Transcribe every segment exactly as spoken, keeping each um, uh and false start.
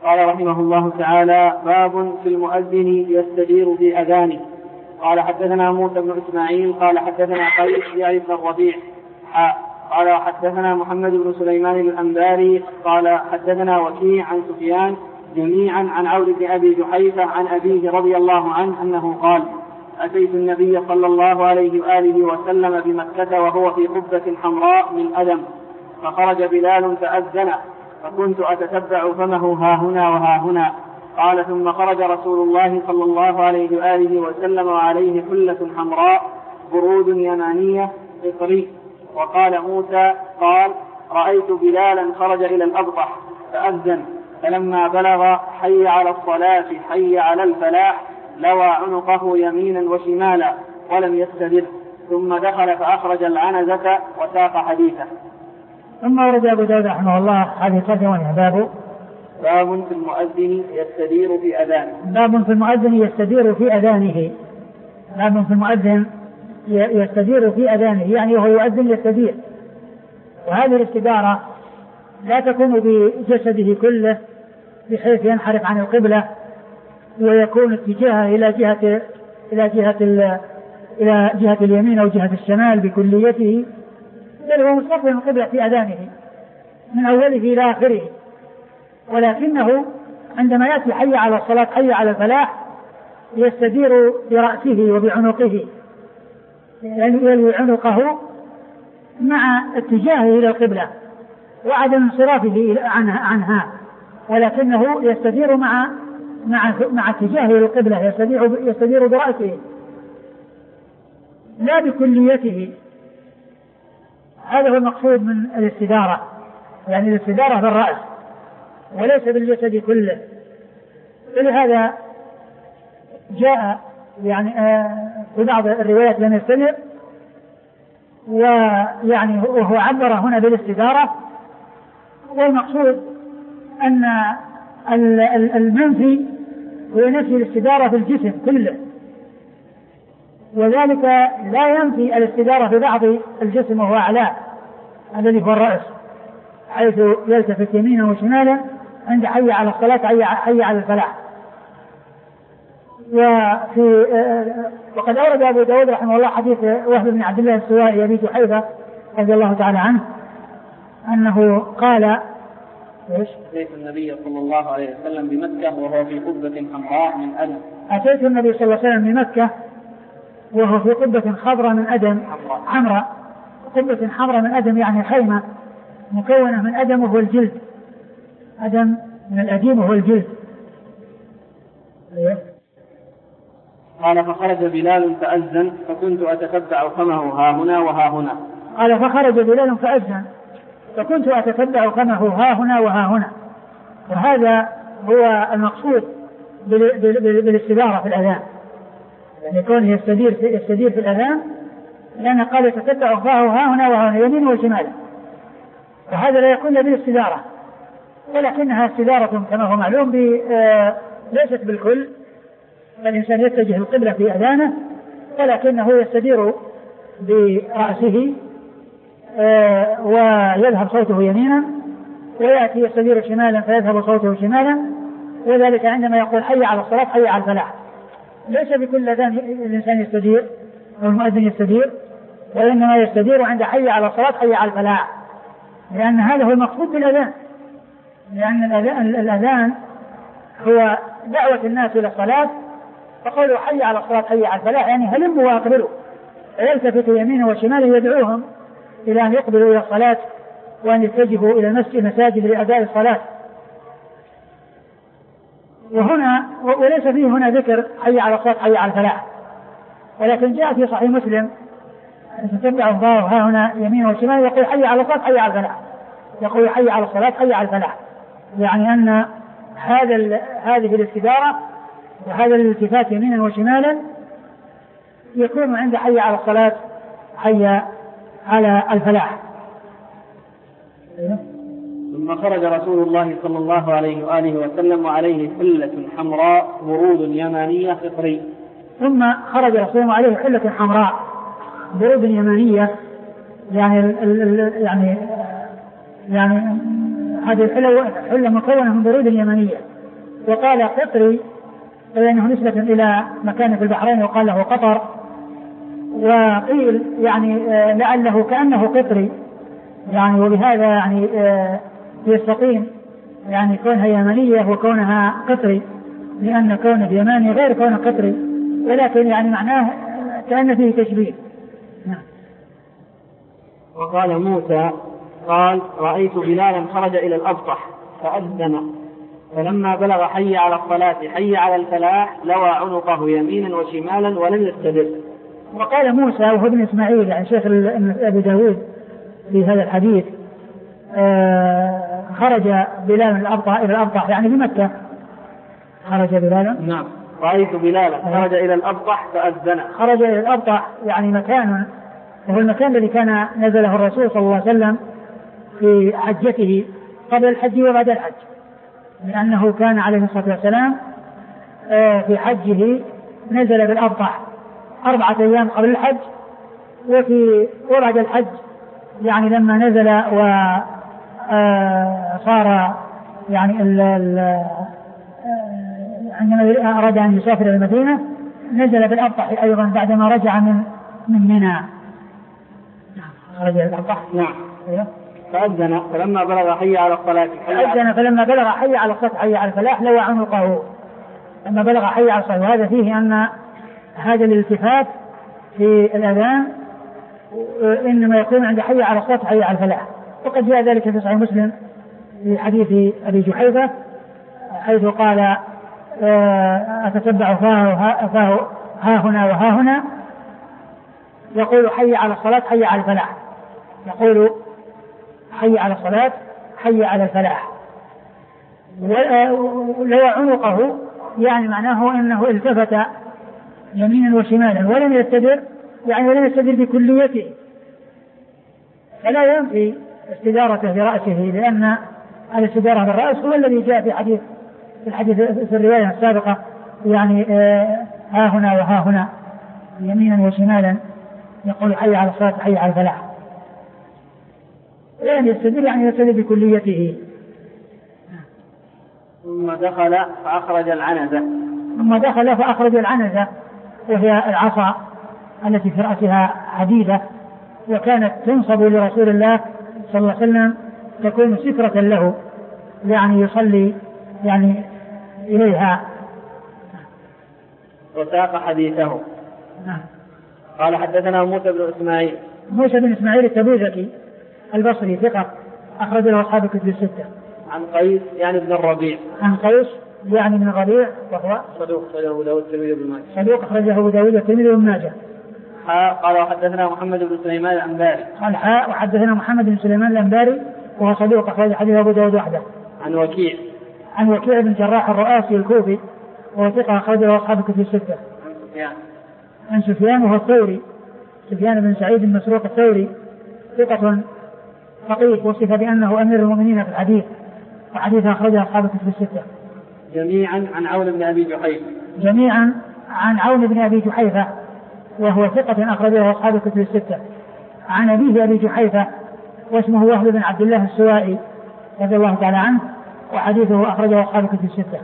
قال رحمه الله تعالى: باب في المؤذن يستدير في أذانه. قال حدثنا موسى بن إسماعيل قال حدثنا قيس يعني بن الربيع قال حدثنا محمد بن سليمان الأنباري قال حدثنا وكيع عن سفيان جميعا عن عون بن أبي جحيفة عن أبيه رضي الله عنه أنه قال: أتيت النبي صلى الله عليه وآله وسلم بمكة وهو في قبة حمراء من أدم، فخرج بلال فأذن، فكنت أتتبع فمه ها هنا وها هنا. قال: ثم خرج رسول الله صلى الله عليه وآله وسلم وعليه حلة حمراء برود يمانية إطري. وقال موسى قال: رأيت بلالا خرج إلى الأبطح فأذن، فلما بلغ حي على الصلاة حي على الفلاح لوى عنقه يمينا وشمالا ولم يستدر، ثم دخل فأخرج العنزة وساق حديثه. ثم ورد أبو داود رحمه الله هذه ترجمة باب باب في المؤذن يستدير في أذانه. باب في المؤذن يستدير في أذانه. باب في المؤذن يستدير في أذانه، يعني وهو يؤذن يستدير. وهذه الاستدارة لا تكون بجسده كله بحيث ينحرف عن القبلة ويكون اتجاهه إلى جهة إلى جهة إلى جهة اليمين أو جهة الشمال بكليته، بل هو مستقبل القبلة في أذانه من أوله إلى آخره. ولكنه عندما يأتي حي على الصلاة حي على الفلاح يستدير برأسه وبعنقه، يعني يلوي عنقه مع اتجاهه إلى القبلة وعدم انصرافه عنها، ولكنه يستدير مع مع مع اتجاهه إلى القبلة، يستدير يستدير برأسه لا بكليته. هذا هو المقصود من الاستدارة، يعني الاستدارة بالرأس وليس بالجسد كله. ولهذا جاء يعني في بعض الروايات لم يستدر، ويعني وهو عبر هنا بالاستدارة. والمقصود أن المنفي هو نفي الاستدارة في الجسم كله، وذلك لا ينفي الاستدارة في بعض الجسم وهو أعلاه الذي هو الرأس، حيث يلتفت يمينا وشمالا عند حي على الصلاة حي على الفلاح. وفي وقد أورد أبو داود رحمه الله حديث وهب بن عبد الله السوائي أبي جحيفة رضي الله تعالى عنه أنه قال: أتيت النبي صلى الله عليه وسلم بمكة وهو في قبة حمراء من أدم. أتيت النبي صلى الله عليه وسلم بمكة وهو في قبة خضراء من أدم حمراء. قبة حمراء من أدم يعني خيمة مكونة من أدم وهو الجلد، أدم من الأديم وهو الجلد. قال: فخرج بلال فأذن، فكنت أتتبع فمه ها هنا وها هنا. قال: فخرج بلال فأذن، فكنت أتتبع فمه ها هنا وها هنا. وهذا هو المقصود بالاستدارة في الأذان، يعني كونه يستدير في, يستدير في الأذان، لأن قال يتتبع فمه ها هنا وها هنا يمين وشمال، وهذا لا يكون بالاستدارة، ولكنها استدارة كما هو معلوم ليست بالكل. الإنسان يتجه القبلة في أذانه، ولكنه يستدير برأسه ويذهب صوته يمينا، ويأتي يستدير شمالا فيذهب صوته شمالا، وذلك عندما يقول حي على الصلاة حي على الفلاح. ليس بكل أذان الإنسان يستدير أو المؤذن يستدير، وإنما يستدير عند حي على الصلاة حي على الفلاح، لأن هذا هو المقصود بالأذان، لأن الأذان, الأذان هو دعوة الناس إلى الصلاة، فقولوا حي على الصلاة حي على الفلاح يعني هلموا وأقبلوا، ويلتفت يمينه وشماله يدعوهم إلى أن يقبلوا إلى الصلاة وأن يتجهوا إلى المساجد لأداء الصلاة. وهنا وليس فيه هنا ذكر حي على الصلاة حي على الفلاح، ولكن جاء في صحيح مسلم تتبع الظاهر ها هنا يمين وشمال يقول حي على الصلاة حي على الفلاح، يقول حي على الصلاة حي على الفلاح، يعني أن هذا هذه الاستدارة وهذا الالتفات يمينا وشمالا يكون عند حي على الصلاة حي على الفلاح. ثم خرج رسول الله صلى الله عليه وآله وسلم وعليه حلة حمراء برود يمانية فطري. ثم خرج رسول الله عليه حلة حمراء برود يمانية، يعني ال ال يعني يعني هذه الحلة حلة مكونة من برود يمانية، وقال قطري لأنه نسبة إلى مكان في البحرين وقال له قطر، وقيل يعني لعله كأنه قطري يعني، وبهذا يعني يستقيم يعني كونها يمنية وكونها قطري، لأن كون اليماني غير كون قطري، ولكن يعني معناه كأن فيه تشبيه. نعم. وقال موسى قال رأيت بلالا خرج إلى الأبطح فأذن فلما بلغ حي على الصلاة حي على الفلاح لوى عنقه يمينا وشمالا ولم يستدر. وقال موسى وهو ابن إسماعيل يعني شيخ أبي داود في هذا الحديث آه خرج بلال الأبطح إلى الأبطح يعني في مكة. خرج بلالا نعم رأيت بلالا خرج إلى الأبطح فأذن. خرج إلى الأبطح يعني مكان وهو المكان الذي كان نزله الرسول صلى الله عليه وسلم في حجته قبل الحج وبعد الحج، لأنه كان عليه الصلاة والسلام في حجه نزل بالأبطح أربعة أيام قبل الحج، وفي وبعد الحج يعني لما نزل وصار يعني ال ال عندما أراد أن يسافر إلى المدينة نزل بالأبطح أيضا بعدما رجع من من منى. خرج الأبطح. نعم. فأذن فلما بلغ حي على الصلاة فأذن فلما بلغ حي على الصلاة حي على الفلاح لوى عنقه. لما بلغ حي على الصلاة، وهذا فيه أن هذا الالتفات في الأذان إنما يكون عند حي على الصلاة حي على الفلاح، وقد جاء ذلك في صحيح مسلم في حديث أبي جحيفة حيث قال أتتبع فاه فاه ها هنا وها هنا يقول حي على الصلاة حي على الفلاح، يقول حي على الصلاة حي على الفلاح. ولو عنقه يعني معناه أنه التفت يمينا وشمالا ولم يستدر، يعني ولم يستدر بكليته، فلا ينفي استدارته برأسه، لأن الاستدارة بالرأس هو الذي جاء في حديث في الحديث في الرواية السابقة يعني ها هنا وها هنا يمينا وشمالا يقول حي على الصلاة حي على الفلاح، لأن يستدل يعني يستدل بكليته. ثم دخل فأخرج العنزة ثم دخل فأخرج العنزة وهي العصا التي في رأسها حديدة، وكانت تنصب لرسول الله صلى الله عليه وسلم تكون سترة له يعني يصلي يعني إليها. وساق حديثه. قال حدثنا موسى بن إسماعيل. موسى بن إسماعيل التبوذكي البصري ثقة أخرج له أصحاب الكتب الستة. عن قيس يعني ابن الربيع. عن قيس يعني ابن الربيع وهو صدوق أخرجه أبو داود الترمذي وابن ماجه. صدوق أخرجه أبو داود الترمذي وابن ماجه. قال وحدثنا محمد بن سليمان الأنباري. قال حاء وحدثنا محمد بن سليمان الأنباري وهو صدوق أخرج حديث أبو داود وحده. عن وكيع. عن وكيع بن جراح الرؤاسي الكوفي وهو ثقة أخرج له أصحاب الكتب الستة. عن سفيان. عن سفيان وهو الثوري سفيان بن سعيد المسروق الثوري ثقة فقيه وصف بأنه أمير المؤمنين في الحديث، وحديث أخرجه أصحاب الكتب الستة. جميعا عن عون بن أبي جحيفة. جميعا عن عون بن أبي جحيفة وهو ثقة أخرجه أصحاب الكتب الستة. عن أبيه أبي جحيفة واسمه وهب بن عبد الله السوائي رضي الله تعالى عنه، وحديثه أخرجه أصحاب الكتب الستة.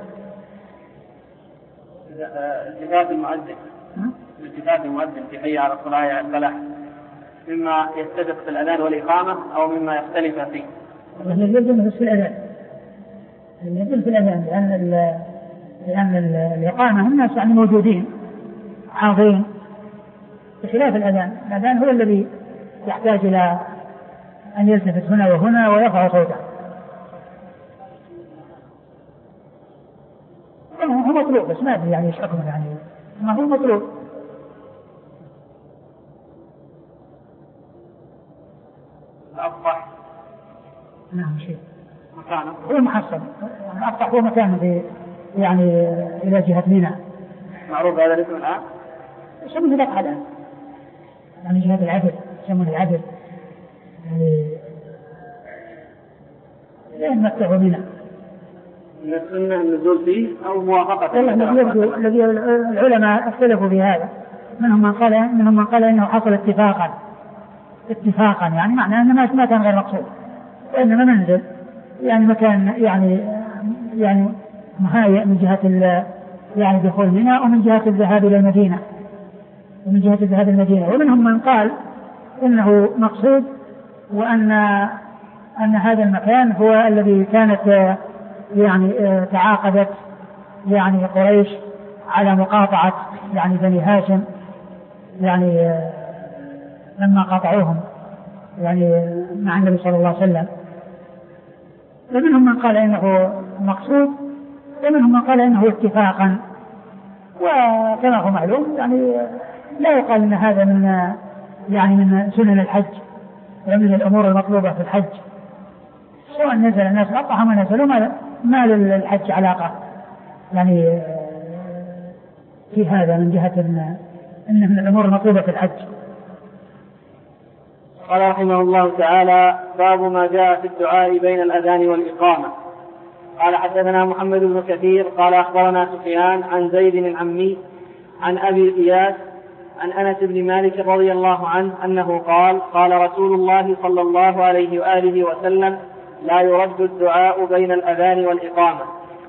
التفات المؤذن التفات المؤذن في حي على الصلاة على الفلاح مما يتفق في الأذان والإقامة أو مما يختلف فيه؟ يجب في الأذان يجب في الأذان لأن ال لأن الإقامة هم الناس يعني موجودين حاضرين، بخلاف الأذان. الأذان هو الذي يحتاج إلى أن يلتفت هنا وهنا ويرفع صوته. هو مطلوب بس ما أدري يعني إيش حكمه، يعني ما هو مطلوب. الأبطح نعم شيء مكانه هو محصن. الأبطح هو مكانه في يعني إلى جهة منى. معروف هذا الاسم الآن؟ يسمونه الأبطح الآن يعني جهة العدل، يسمونه العدل يعني لين مكة ومنى. من السنة النزول فيه أو موافقة؟ الذي العلماء اختلفوا في هذا، منهم من قال منهم من قال إنه حصل اتفاقا اتفاقا يعني معناه أنه ما كان غير مقصود، وإنما منزل يعني مكان يعني يعني مهيئ من جهة يعني دخول منى ومن جهة الذهاب إلى المدينة ومن جهة الذهاب إلى المدينة. ومنهم من قال إنه مقصود وأن أن هذا المكان هو الذي كانت يعني تعاقدت يعني قريش على مقاطعة يعني بني هاشم يعني لما قاطعوهم يعني مع النبي صلى الله عليه وسلم. ومنهم من قال إنه مقصود ومنهم من قال إنه اتفاقا. وكما هو معلوم يعني لا يقال إن هذا من يعني من سنن الحج ومن الأمور المطلوبة في الحج، سواء نزل الناس أطعها ما نزلوا ما للحج علاقة يعني في هذا من جهة إنه من الأمور المطلوبة في الحج. قال رحمه الله تعالى: باب ما جاء في الدعاء بين الأذان والإقامة. قال حدثنا محمد بن كثير قال أخبرنا سفيان عن زيد العمي عن أبي إياس عن أنس بن مالك رضي الله عنه أنه قال: قال رسول الله صلى الله عليه وآله وسلم: لا يرد الدعاء بين الأذان والإقامة.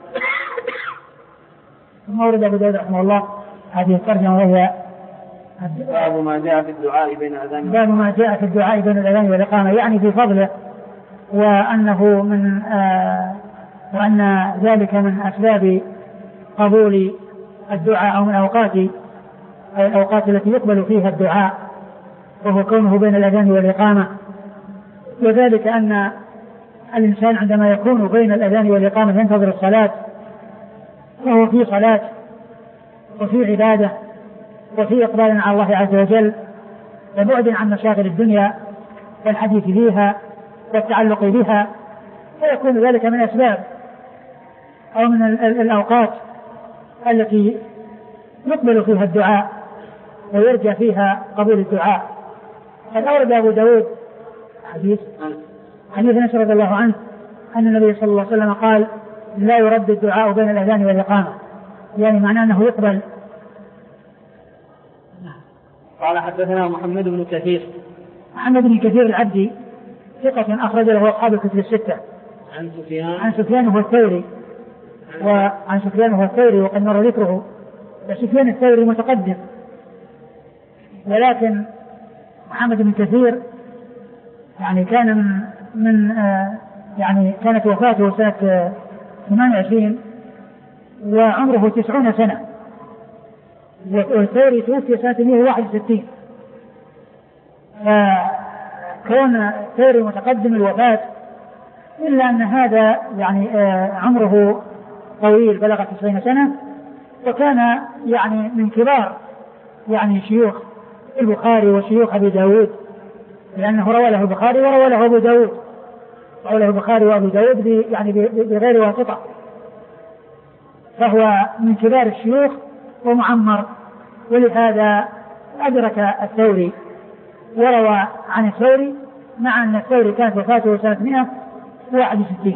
ثم ورد أبو داود رحمه الله هذه الترجمة وهي باب ما جاء في الدعاء بين الأذان باب ما جاء في الدعاء بين الأذان والإقامة، يعني في فضله وأنه من آه وأن ذلك من أسباب قبول الدعاء أو من أوقات الأوقات التي يقبل فيها الدعاء، وهو كونه بين الأذان والإقامة. وذلك أن الإنسان عندما يكون بين الأذان والإقامة ينتظر الصلاة فهو في صلاة وفي عبادة وفي إقبال على الله عز وجل وبعد عن مشاغل الدنيا والحديث فيها والتعلق بها، فيكون ذلك من أسباب أو من الأوقات التي يقبل فيها الدعاء ويرجى فيها قبول الدعاء. قد أورد أبو داود حديث حديث أنس رضي الله عنه أن النبي صلى الله عليه وسلم قال: لا يرد الدعاء بين الأذان والإقامة، يعني معناه أنه يقبل. قال حدثنا محمد بن كثير محمد بن كثير العبدي ثقة أخرج له أصحاب الكتب الستة. عن سفيان عن سفيان هو الثوري وعن سفيان هو الثوري وقد مر ذكره. وسفيان الثوري متقدم، ولكن محمد بن كثير يعني كان من من آه يعني كانت وفاته سنة ثمانية وعشرين وعمره تسعون سنة، والثوري توفي سنة مئة وواحد وستين. فكون الثوري متقدم الوفاة إلا أن هذا يعني آه عمره طويل بلغ تسعين سنة، وكان يعني من كبار يعني شيوخ البخاري وشيوخ أبي داود، لأنه روى له البخاري وروى له أبو داود، روى له البخاري وأبو داود يعني بغير واسطة، فهو من كبار الشيوخ ومعمر، ولهذا أدرك الثوري وروى عن الثوري، مع أن الثوري كانت وفاته سنة مئة وواحد وستين.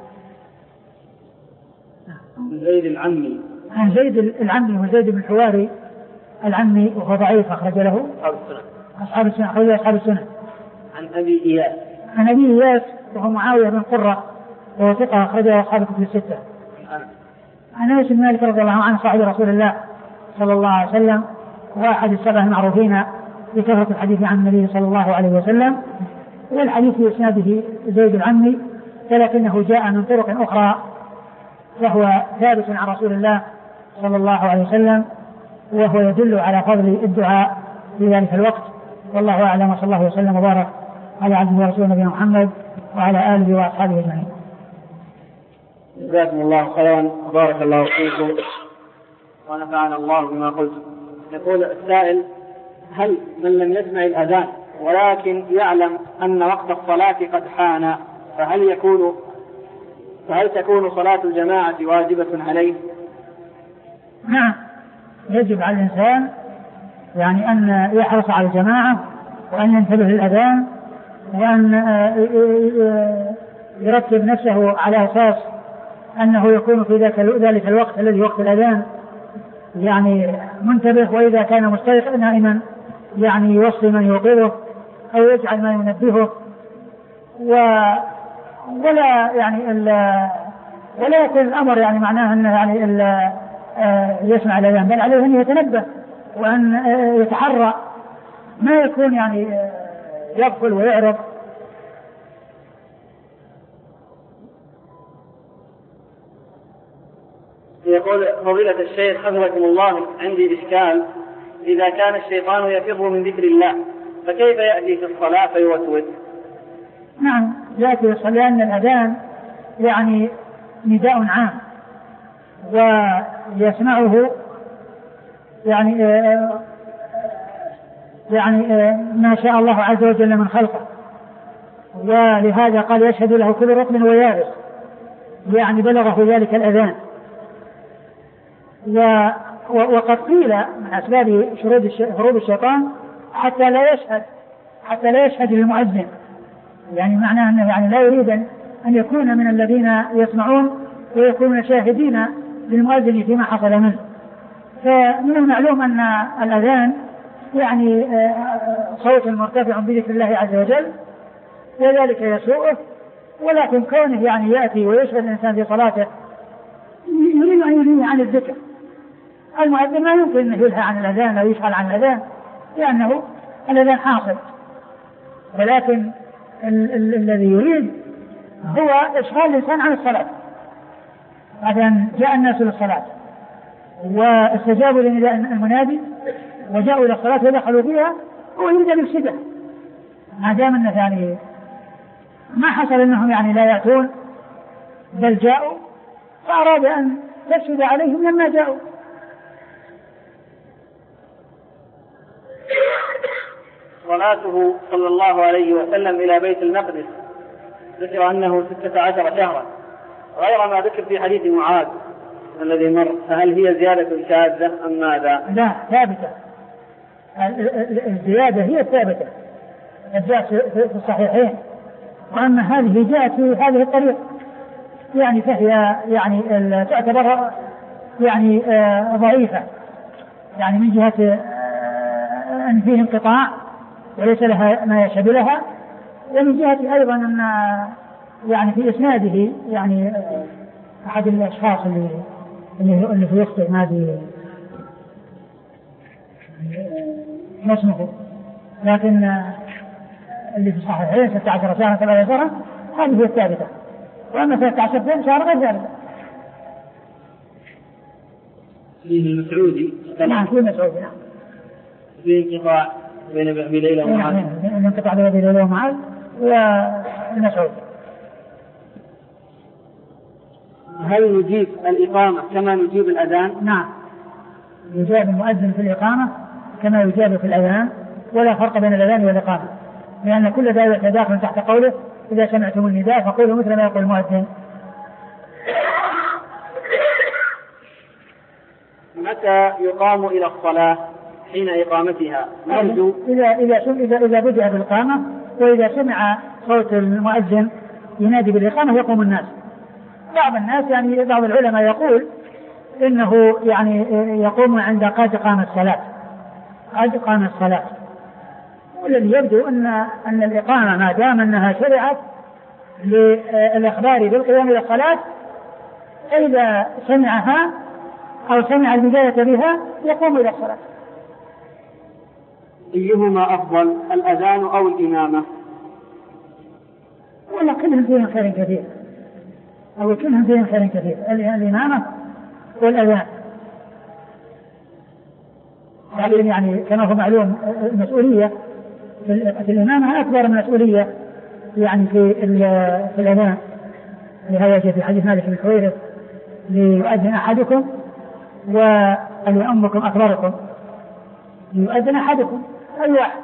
زيد العمي عن زيد العمي وزيد بن الحواري العمي وهو ضعيف أخرج له أصحاب السنة أخرج له أصحاب السنة. عن أبي إياس عن أبي إياس وهو معاوية بن قرة وهو ثقة أخرج له أصحاب الكتب الستة. عن أنس بن مالك رضي الله عنه صاحب رسول الله صلى الله عليه وسلم وأحد السبعة المعروفين بكثرة الحديث عن النبي صلى الله عليه وسلم، والحديث في إسناده زيد العمي ولكنه جاء من طرق أخرى، وهو ثابت عن رسول الله صلى الله عليه وسلم، وهو يدل على فضل الدعاء في ذلك الوقت. والله أعلم، وصلى الله وسلم وبارك على عبده ورسوله نبينا محمد وعلى آله وأصحابه أجمعين. جزاكم الله خيرا وبارك الله فيكم ونفعنا الله بما قلت. يقول السائل: هل من لم يسمع الأذان ولكن يعلم أن وقت الصلاة قد حان فهل يكون فهل تكون صلاة الجماعة واجبة عليه؟ نعم، يجب على الإنسان يعني أن يحرص على الجماعة وأن ينتبه للأذان وأن يرتب نفسه على أساس أنه يكون في ذلك الوقت الذي وقت الأذان يعني منتبه، وإذا كان مستيقظ نائما يعني يوصي من يوقظه أو يجعل ما ينبهه، و ولا يعني ولا يكون الأمر يعني معناه أنه يعني إلا يسمع الأذان، بل عليه أن يتنبه وأن يتحرى ما يكون يعني يغفل ويعرض. يقول فضيلة الشيخ حفظكم الله، عندي إشكال، إذا كان الشيطان يفر من ذكر الله فكيف يأتي في الصلاة فيوسوس؟ نعم يأتي في الصلاة لأن الأذان يعني نداء عام ويسمعه يعني يعني ما شاء الله عز وجل من خلقه، ولهذا قال يشهد له كل رطب ويابس، يعني بلغه ذلك الأذان. وقد قيل من أسباب هروب الشيطان حتى لا يشهد حتى لا يشهد للمؤذن، يعني معناه أنه يعني لا يريد أن يكون من الذين يسمعون ويكونون شاهدين للمؤذن فيما حصل منه. فمن المعلوم أن الأذان يعني صوت مرتفع بذكر الله عز وجل وذلك يسوءه، ولكن كونه يعني يأتي ويشغل الإنسان في صلاته يريد أن يلهي عن الذكر. المؤذن ما يمكن أن يلهى عن الأذان أو يشغل عن الأذان لأنه الأذان حاصل، ولكن ال- ال- الذي يريد هو إشغال الإنسان عن الصلاة. بعدين جاء الناس للصلاة واستجابوا لنداء المنادي وجاءوا إلى الصلاة ودخلوا فيها، هو يريد أن يفسدها ما دام أنه يعني ما حصل أنهم يعني لا يأتون بل جاءوا، فأراد أن تفسد عليهم لما جاءوا. صلاته صلى الله عليه وسلم إلى بيت المقدس ذكر أنه ستة عشر شهرا غير ما ذكر في حديث معاذ الذي مر، فهل هي زيادة شاذة أم ماذا؟ لا، ثابتة. الزيادة هي الثابتة جاءت في الصحيحين، وأما هذه جاءت في هذه الطريقة يعني فهي يعني تعتبر يعني ضعيفة، يعني من جهة أن فيه انقطاع وليس لها ما يشهد لها، ومن جهة أيضا أن يعني في إسناده يعني أحد الأشخاص اللي اللي في وسط نادي ما اسمه، لكن اللي في الصحيحين ستة عشر شهرا ثلاثة شهرا هذه هي الثابتة، وأما ثلاثة عشر شهرا غير ذلك. فيه المسعودي نعم فيه المسعودي نعم فيه انقطاع بين أبي ليلى ومعاذ، نعم انقطاع بين أبي ليلى ومعاذ والمسعودي. هل نجيب الإقامة كما نجيب الأذان؟ نعم يجاب المؤذن في الإقامة كما يجاب في الأذان، ولا فرق بين الأذان والإقامة، لأن كل ذلك داخل تحت قوله إذا سمعتم النداء فقولوا مثل ما يقول المؤذن. متى يقام إلى الصلاة؟ حين إقامتها نرجو إذا إذا إذا إذا بدأ بالإقامة، وإذا سمع صوت المؤذن ينادي بالإقامة يقوم الناس. بعض الناس يعني بعض العلماء يقول إنه يعني يقوم عند قد قام الصلاة قد قام الصلاة والذي يبدو أن أن الإقامة ما دام أنها شرعت للإخبار بالقيام إلى الصلاة، إذا سمعها أو سمع البداية بها يقوم إلى الصلاة. أيهما أفضل الأذان أو الإمامة؟ ولا كلهم فيهم خير كثير، أو كلهم فيهم خير كثير، الإمامة والأذان. لكن يعني كما هو معلوم المسؤولية في الإمامة أكبر من المسؤولية يعني في في الأذان، لهذا جاء في حديث مالك بن الحويرث ليؤذن أحدكم وليؤمكم أكبركم، ليؤذن أحدكم أي واحد.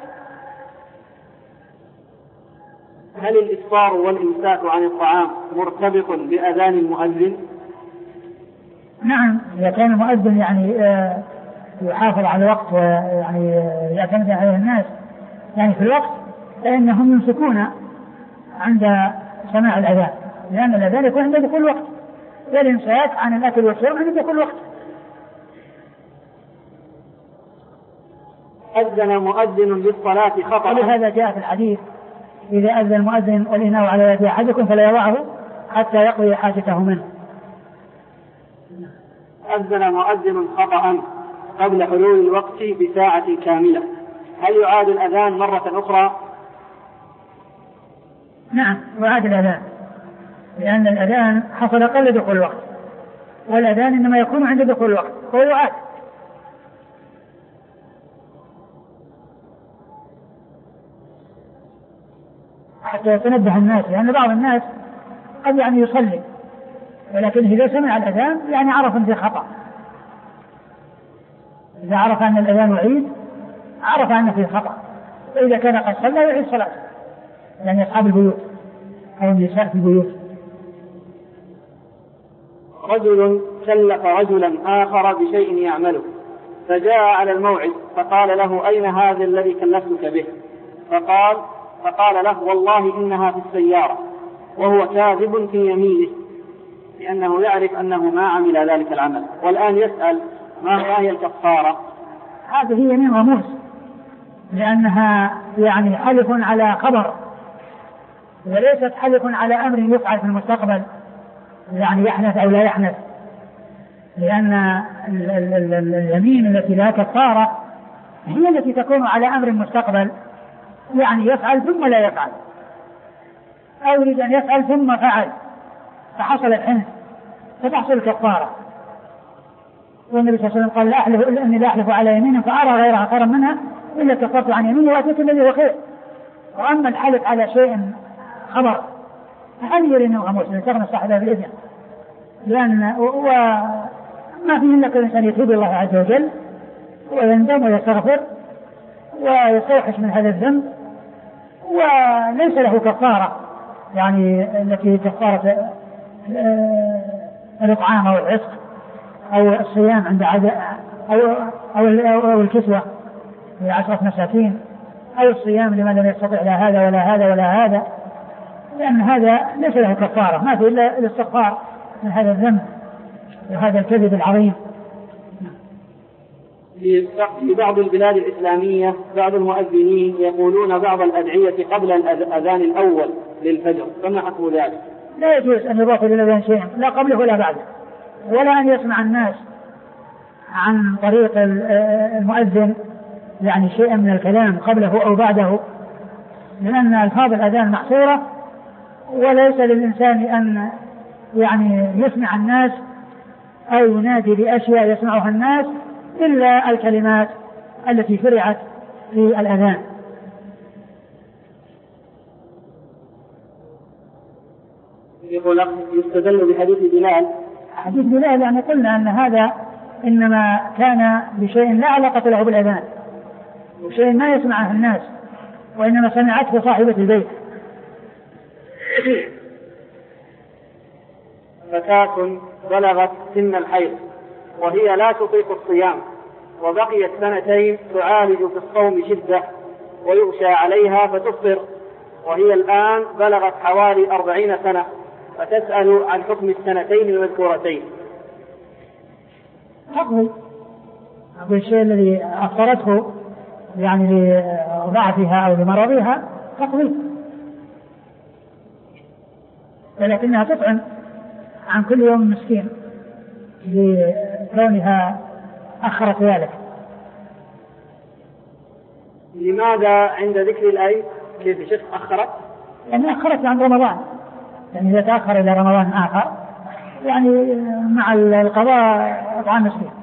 هل الإفطار والإمساك عن الطعام مرتبط بأذان المؤذن؟ نعم، إذا كان المؤذن يعني يحافظ على الوقت ويعني يعتمد عليه الناس يعني في الوقت، فإنهم يمسكون عند سماع الأذان، لأن الأذان يكون عند دخول الوقت، والإمساك عن الأكل والشرب عند دخول الوقت. أذن مؤذن للصلاة خطأ، ولهذا جاء في الحديث إذا أذن المؤذن والإناء على يد أحدكم فلا يضعه حتى يقضي حاجته منه، أذن مؤذن خطأ قبل حلول الوقت بساعة كاملة، هل يعاد الأذان مرة أخرى؟ نعم يعاد الأذان، لأن الأذان حصل قبل دخول الوقت، والأذان إنما يكون عند دخول الوقت هو يعاد. حتى يتنبه الناس، لأن بعض الناس قد يعني يصلي ولكن إذا سمع الأذان يعني عرف أن في خطأ، إذا عرف أن الأذان يعيد عرف أن في خطأ، فإذا كان قد صلى يعيد صلاته، يعني أصحاب البيوت أو النساء في البيوت. رجل كلف رجلا آخر بشيء يعمله فجاء على الموعد فقال له أين هذا الذي كلفتك به؟ فقال فقال له والله إنها في السيارة، وهو كاذب في يمينه لأنه يعرف أنه ما عمل ذلك العمل، والآن يسأل ما هي الكفارة؟ هذه هي يمين غموس، لأنها يعني حلف على خبر وليست حلف على أمر يفعل في المستقبل، يعني يحنث أو لا يحنث، لأن اليمين التي لا كفارة هي التي تكون على أمر مستقبل، يعني يفعل ثم لا يفعل، أو يريد أن يفعل ثم فعل فحصل الحنث فتحصل الكفارة. والنبي صلى الله عليه وسلم قال لا أحلف إلا أني لا أحلف على يمين فأرى غيرها خيرا منها إلا كفرت عن يميني وأتيت الذي هو خير. وأما الحلف على شيء خبر هذه يريد غموس لتغنى صاحبها بالإذن، لأن وما فيه إلا الإنسان يتوب الله عز وجل ويندم ويستغفر ويستوحش من هذا الذنب، وليس له كفارة يعني التي كفارة الإطعام أو العتق أو الصيام عند عدد أو, أو, أو الكسوة لعشرة مساكين أو الصيام لمن لم يستطع لا هذا ولا هذا ولا هذا، لأن هذا ليس له كفارة، ما في إلا الاستغفار من هذا الذنب وهذا الكذب العظيم. في بعض البلاد الإسلامية بعض المؤذنين يقولون بعض الأدعية قبل الأذان الأول للفجر، فما حكم ذلك؟ لا يجوز أن يضاف إلى الأذان شيئا لا قبله ولا بعده، ولا أن يسمع الناس عن طريق المؤذن يعني شيئا من الكلام قبله أو بعده، لأن ألفاظ الأذان محصورة، وليس للإنسان أن يعني يسمع الناس أو ينادي بأشياء يسمعها الناس إلا الكلمات التي شرعت في الأذان. يقول يستدل بحديث بلال. حديث بلال يعني قلنا أن هذا إنما كان بشيء لا علاقة له بالأذان وشيء ما يسمعه الناس، وإنما سمعته صاحبة البيت. فتاة بلغت سن الحيض وهي لا تطيق الصيام وبقيت سنتين تعالج في الصوم شدة ويغشى عليها فتفطر، وهي الآن بلغت حوالي أربعين سنة فتسأل عن حكم السنتين المذكورتين. تقضي بالشيء الذي أفطرته يعني لضعفها أو لمرضها تقضي، ولكنها تطعم عن كل يوم مسكين لكونها أخرت ذلك. لماذا عند ذكر الآية كيف شخص أخرت؟ يعني أخرت عن رمضان، يعني إذا تأخر إلى رمضان آخر يعني مع القضاء أطعام مسكين.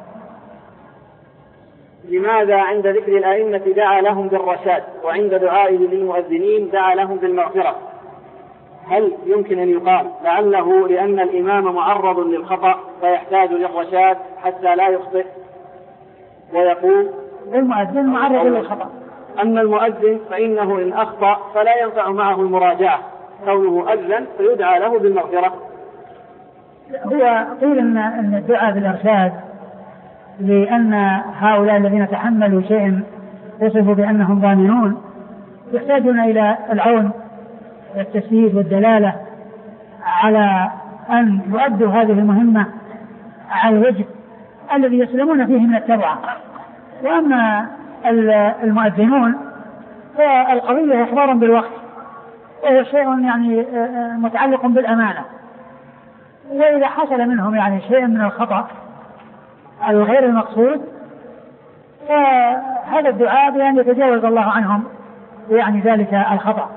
لماذا عند ذكر الأئمة دعا لهم بالرشاد وعند دعائه للمؤذنين دعا لهم بالمغفرة؟ هل يمكن أن يقال لعله لأن الإمام معرض للخطأ فيحتاج للرشاد حتى لا يخطئ؟ ويقول المؤذن معرض للخطأ، أما المؤذن فإنه إن أخطأ فلا ينفع معه المراجعة، كونه أذن فيدعى له بالمغفرة. هو قيل أن الدعاء بالإرشاد لأن هؤلاء الذين تحملوا شيئا يصفوا بأنهم ضامنون يحتاجون إلى العون والتسديد والدلالة على أن يؤدوا هذه المهمة على الوجه الذي يسلمون فيه من التبعة. وأما المؤذنون فالقضية إخبار بالوقت، وهو شيء يعني متعلق بالأمانة، وإذا حصل منهم يعني شيء من الخطأ الغير المقصود، فهذا الدعاء بأن يتجاوز الله عنهم يعني ذلك الخطأ.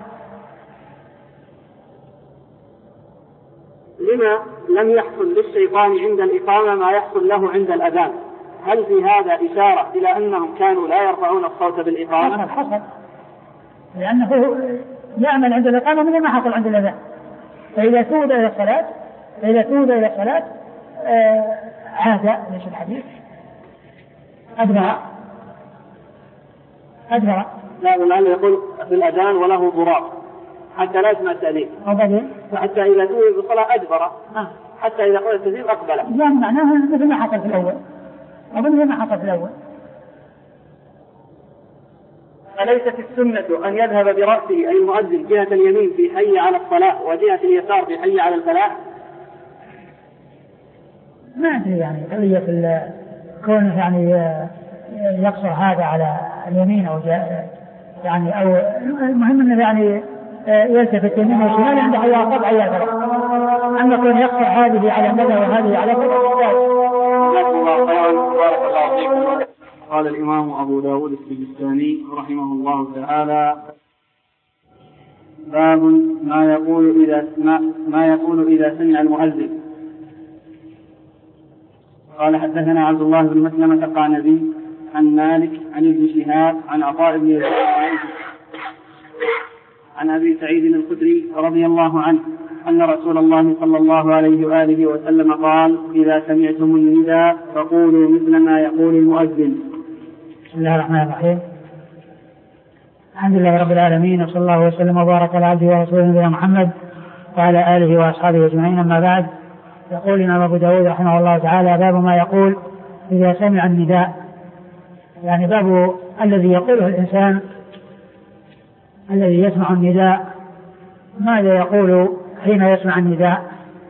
لما لم يحصل للشيطان عند الإقامة ما يحصل له عند الأذان؟ هل في هذا إشارة إلى أنهم كانوا لا يرفعون الصوت بالإقامة؟ حصل، لأنه يعمل عند الإقامة من ما حصل عند الأذان. فإذا توب إلى الصلاة فإذا توب إلى الصلاة آه عاد ليش الحديث أدبر أدبر لا والآن يقول في الأذان وله ضراب حتى لا يسمع التأذين، حتى إذا توب بالصلاة أدبر آه. حتى إذا قال التأذين أقبل. يعني معناها مثل ما حصل في الأول مثل ما حصل في الأول. أليست السنة أن يذهب برأسه أي المؤذن جهة اليمين في حي على الصلاة وجهة اليسار في حي على الفلاح؟ ما أدري يعني قضية كونه يعني يقصر هذا على اليمين أو يعني أو المهم أنه يعني يلتفت يمين وشمال عند حي على الصلاة حي على الفلاح. أما كون يقصر هذه على كذا وهذه على كذا. قال الإمام أبو داود السجستاني رحمه الله تعالى: باب ما يقول إذا ما, ما يقول إذا سمع المؤذن. قال حدثنا عبد الله بن مسلمة القعنبي عن مالك عن ابن شهاب عن عطاء بن يزيد عن أبي سعيد الخدري رضي الله عنه أن رسول الله صلى الله عليه وآله وسلم قال: إذا سمعتم النداء فقولوا مثل ما يقول المؤذن. بسم الله الرحمن الرحيم. الحمد لله رب العالمين، وصلى الله وسلم وبارك على عبده ورسوله نبينا محمد وعلى آله وأصحابه أجمعين. أما بعد، يقول الإمام أبو داود رحمه الله تعالى: باب ما يقول إذا سمع النداء، يعني باب الذي يقوله الإنسان الذي يسمع النداء، ماذا يقول حين يسمع النداء.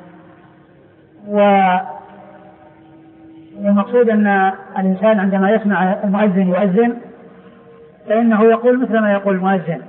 والمقصود أن الإنسان عندما يسمع المؤذن يؤذن فإنه يقول مثل ما يقول المؤذن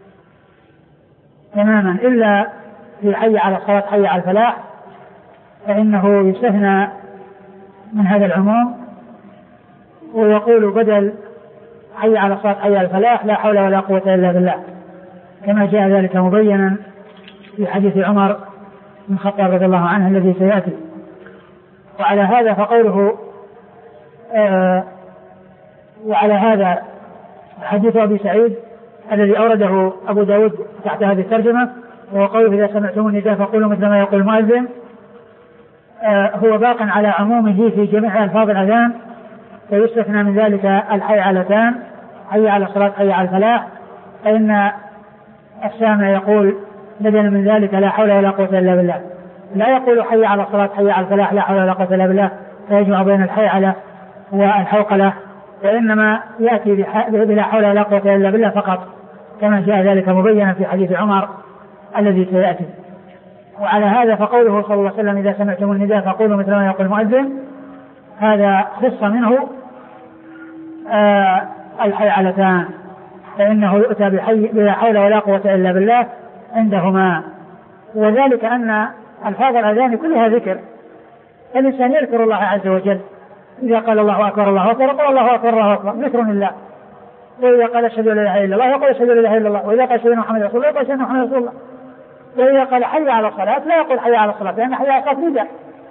تماما، إلا في حي على الصلاة حي على الفلاح فإنه يستثنى من هذا العموم ويقول بدل حي على الصلاة حي على الفلاح لا حول ولا قوة إلا بالله، كما جاء ذلك مبينا في حديث عمر بن الخطاب رضي الله عنه الذي سيأتي. وعلى هذا فقوله آه وعلى هذا حديث أبي سعيد الذي أورده أبو داود تحت هذه الترجمة، وهو قوله: إذا سمعتم النداء فقولوا مثل ما يقول المؤذن، آه هو باق على عمومه في جميع ألفاظ الأذان، فيستثنى من ذلك الحي علتان، حي على الصلاة حي على الفلاح، فإن السامع يقول بدلا من ذلك لا حول ولا قوة إلا بالله، لا يقول حي على الصلاة حي على الفلاح لا حول ولا قوة إلا بالله فيجمع بين الحي على والحوقلة، وإنما يأتي بلا حول ولا قوة إلا بالله فقط، كما جاء ذلك مبينا في حديث عمر الذي سيأتي. وعلى هذا فقوله صلى الله عليه وسلم: إذا سمعتم النداء فقولوا مثل ما يقول المؤذن، هذا خص منه آه الحي علتان، فإنه يؤتى بحي بلا حول ولا قوة إلا بالله عندهما. وذلك أن الفاظ الأذان كلها ذكر، الإنسان يذكر الله عز وجل، إذا قال الله أكبر الله أكبر قال الله أكبر الله أكبر ذكر لله، وإذا قال أشهد أن لا إله إلا الله يقول أشهد أن لا إله إلا الله، وإذا قال أشهد أن محمدا رسول الله يقول أشهد أن محمدا رسول الله، وإذا قال حي على الصلاة لا يقول حي على الصلاة، لأن حي على الصلاة نداء.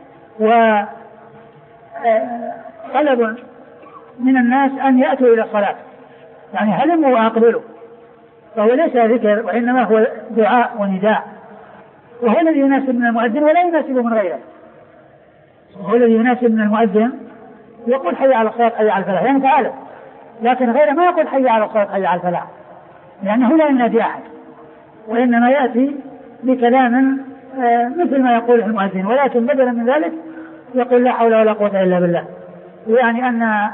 وطلب من الناس أن يأتوا إلى الصلاة، يعني هلموا وأقبلوا، فهو ليس ذكر وإنما هو دعاء ونداء، وهو الذي يناسب من المؤذن ولا يناسب من غيره. وهو الذي يناسب من المؤذن يقول حي على الصلاة حي على الفلاح يعني تعالى، لكن غيره ما يقول حي على الصلاة حي على الفلاح، لأنه لا ينادي أحد، وإنما يأتي بكلام مثل ما يقول المؤذن، ولكن بدلا من ذلك يقول لا حول ولا قوة إلا بالله، يعني أن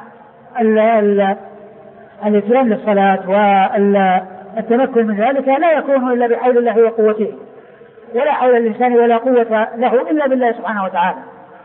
الاتيان للصلاة والتمكن من ذلك لا يكون إلا بحول الله وقوته، ولا حول الإنسان ولا قوة له إلا بالله سبحانه وتعالى،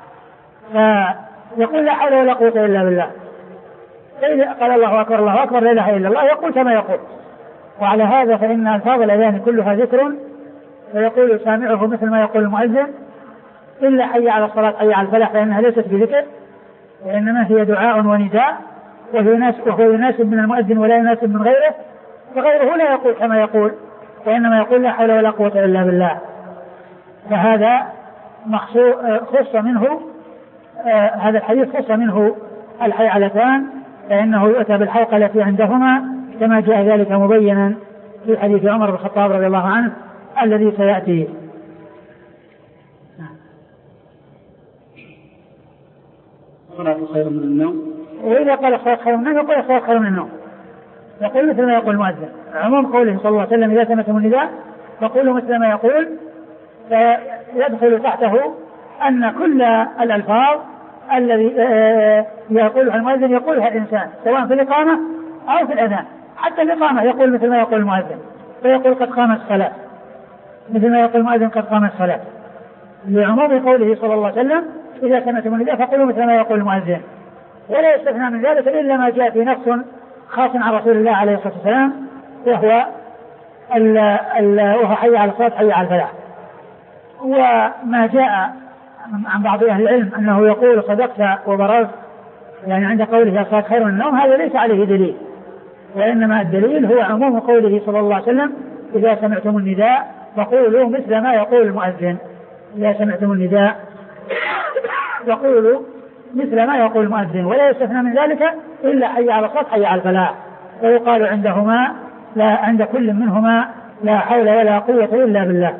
فيقول لا حول ولا قوة إلا بالله. فإذا قال الله أكبر الله أكبر لا إله إلا الله يقول كما يقول. وعلى هذا فإن ألفاظ الأذان كلها ذكر، فيقول سامعه مثل ما يقول المؤذن، إلا حي على الصلاة حي على الفلاح فإنها ليست بذكر، وإنما هي دعاء ونداء، وهو يناسب من المؤذن ولا يناسب من غيره، فغيره لا يقول كما يقول، وإنما يقول لا حول ولا قوة إلا بالله. فهذا خص منه آه هذا الحديث خص منه الحيعلتان، فإنه يؤتى بالحوقلة عندهما كما جاء ذلك مبينا في حديث عمر بن الخطاب رضي الله عنه الذي سيأتي. الصلاة خير من النوم. وإذا قال الصلاة خير من النوم يقول الصلاة خير من النوم، يقول مثل ما يقول المؤذن. عموم قوله صلى الله عليه وسلم إذا سمعتم النداء فقولوا مثل ما يقول، فيدخل تحته أن كل الألفاظ الذي يقولها المؤذن يقولها الإنسان سواء في الإقامة أو في الأذان. حتى الإقامة يقول مثل ما يقول المؤذن، فيقول قد قامت الصلاة، مثل ما يقول المؤذن قد قامت الصلاة، لعموم قوله صلى الله عليه وسلم إذا سمعتم النداء فقولوا مثل ما يقول المؤذن. ولا يستثنى من ذلك إلا ما جاء في نص خاص عن رسول الله عليه الصلاة والسلام، وهو ال ال وهو حي على الصلاة حي على الفلاح. وما جاء عن بعض أهل العلم أنه يقول صدقت وبررت، يعني عند قوله الصلاة خير من النوم، هذا ليس عليه دليل، وإنما الدليل هو عموم قوله صلى الله عليه وسلم إذا سمعتم النداء فقولوا مثل ما يقول المؤذن. إذا سمعتم النداء فقولوا مثل ما يقول المؤذن، ولا يستثنى من ذلك إلا حي على الصلاة حي على الفلاح، ويقال عندهما لا عند كل منهما لا حول ولا قوة إلا بالله.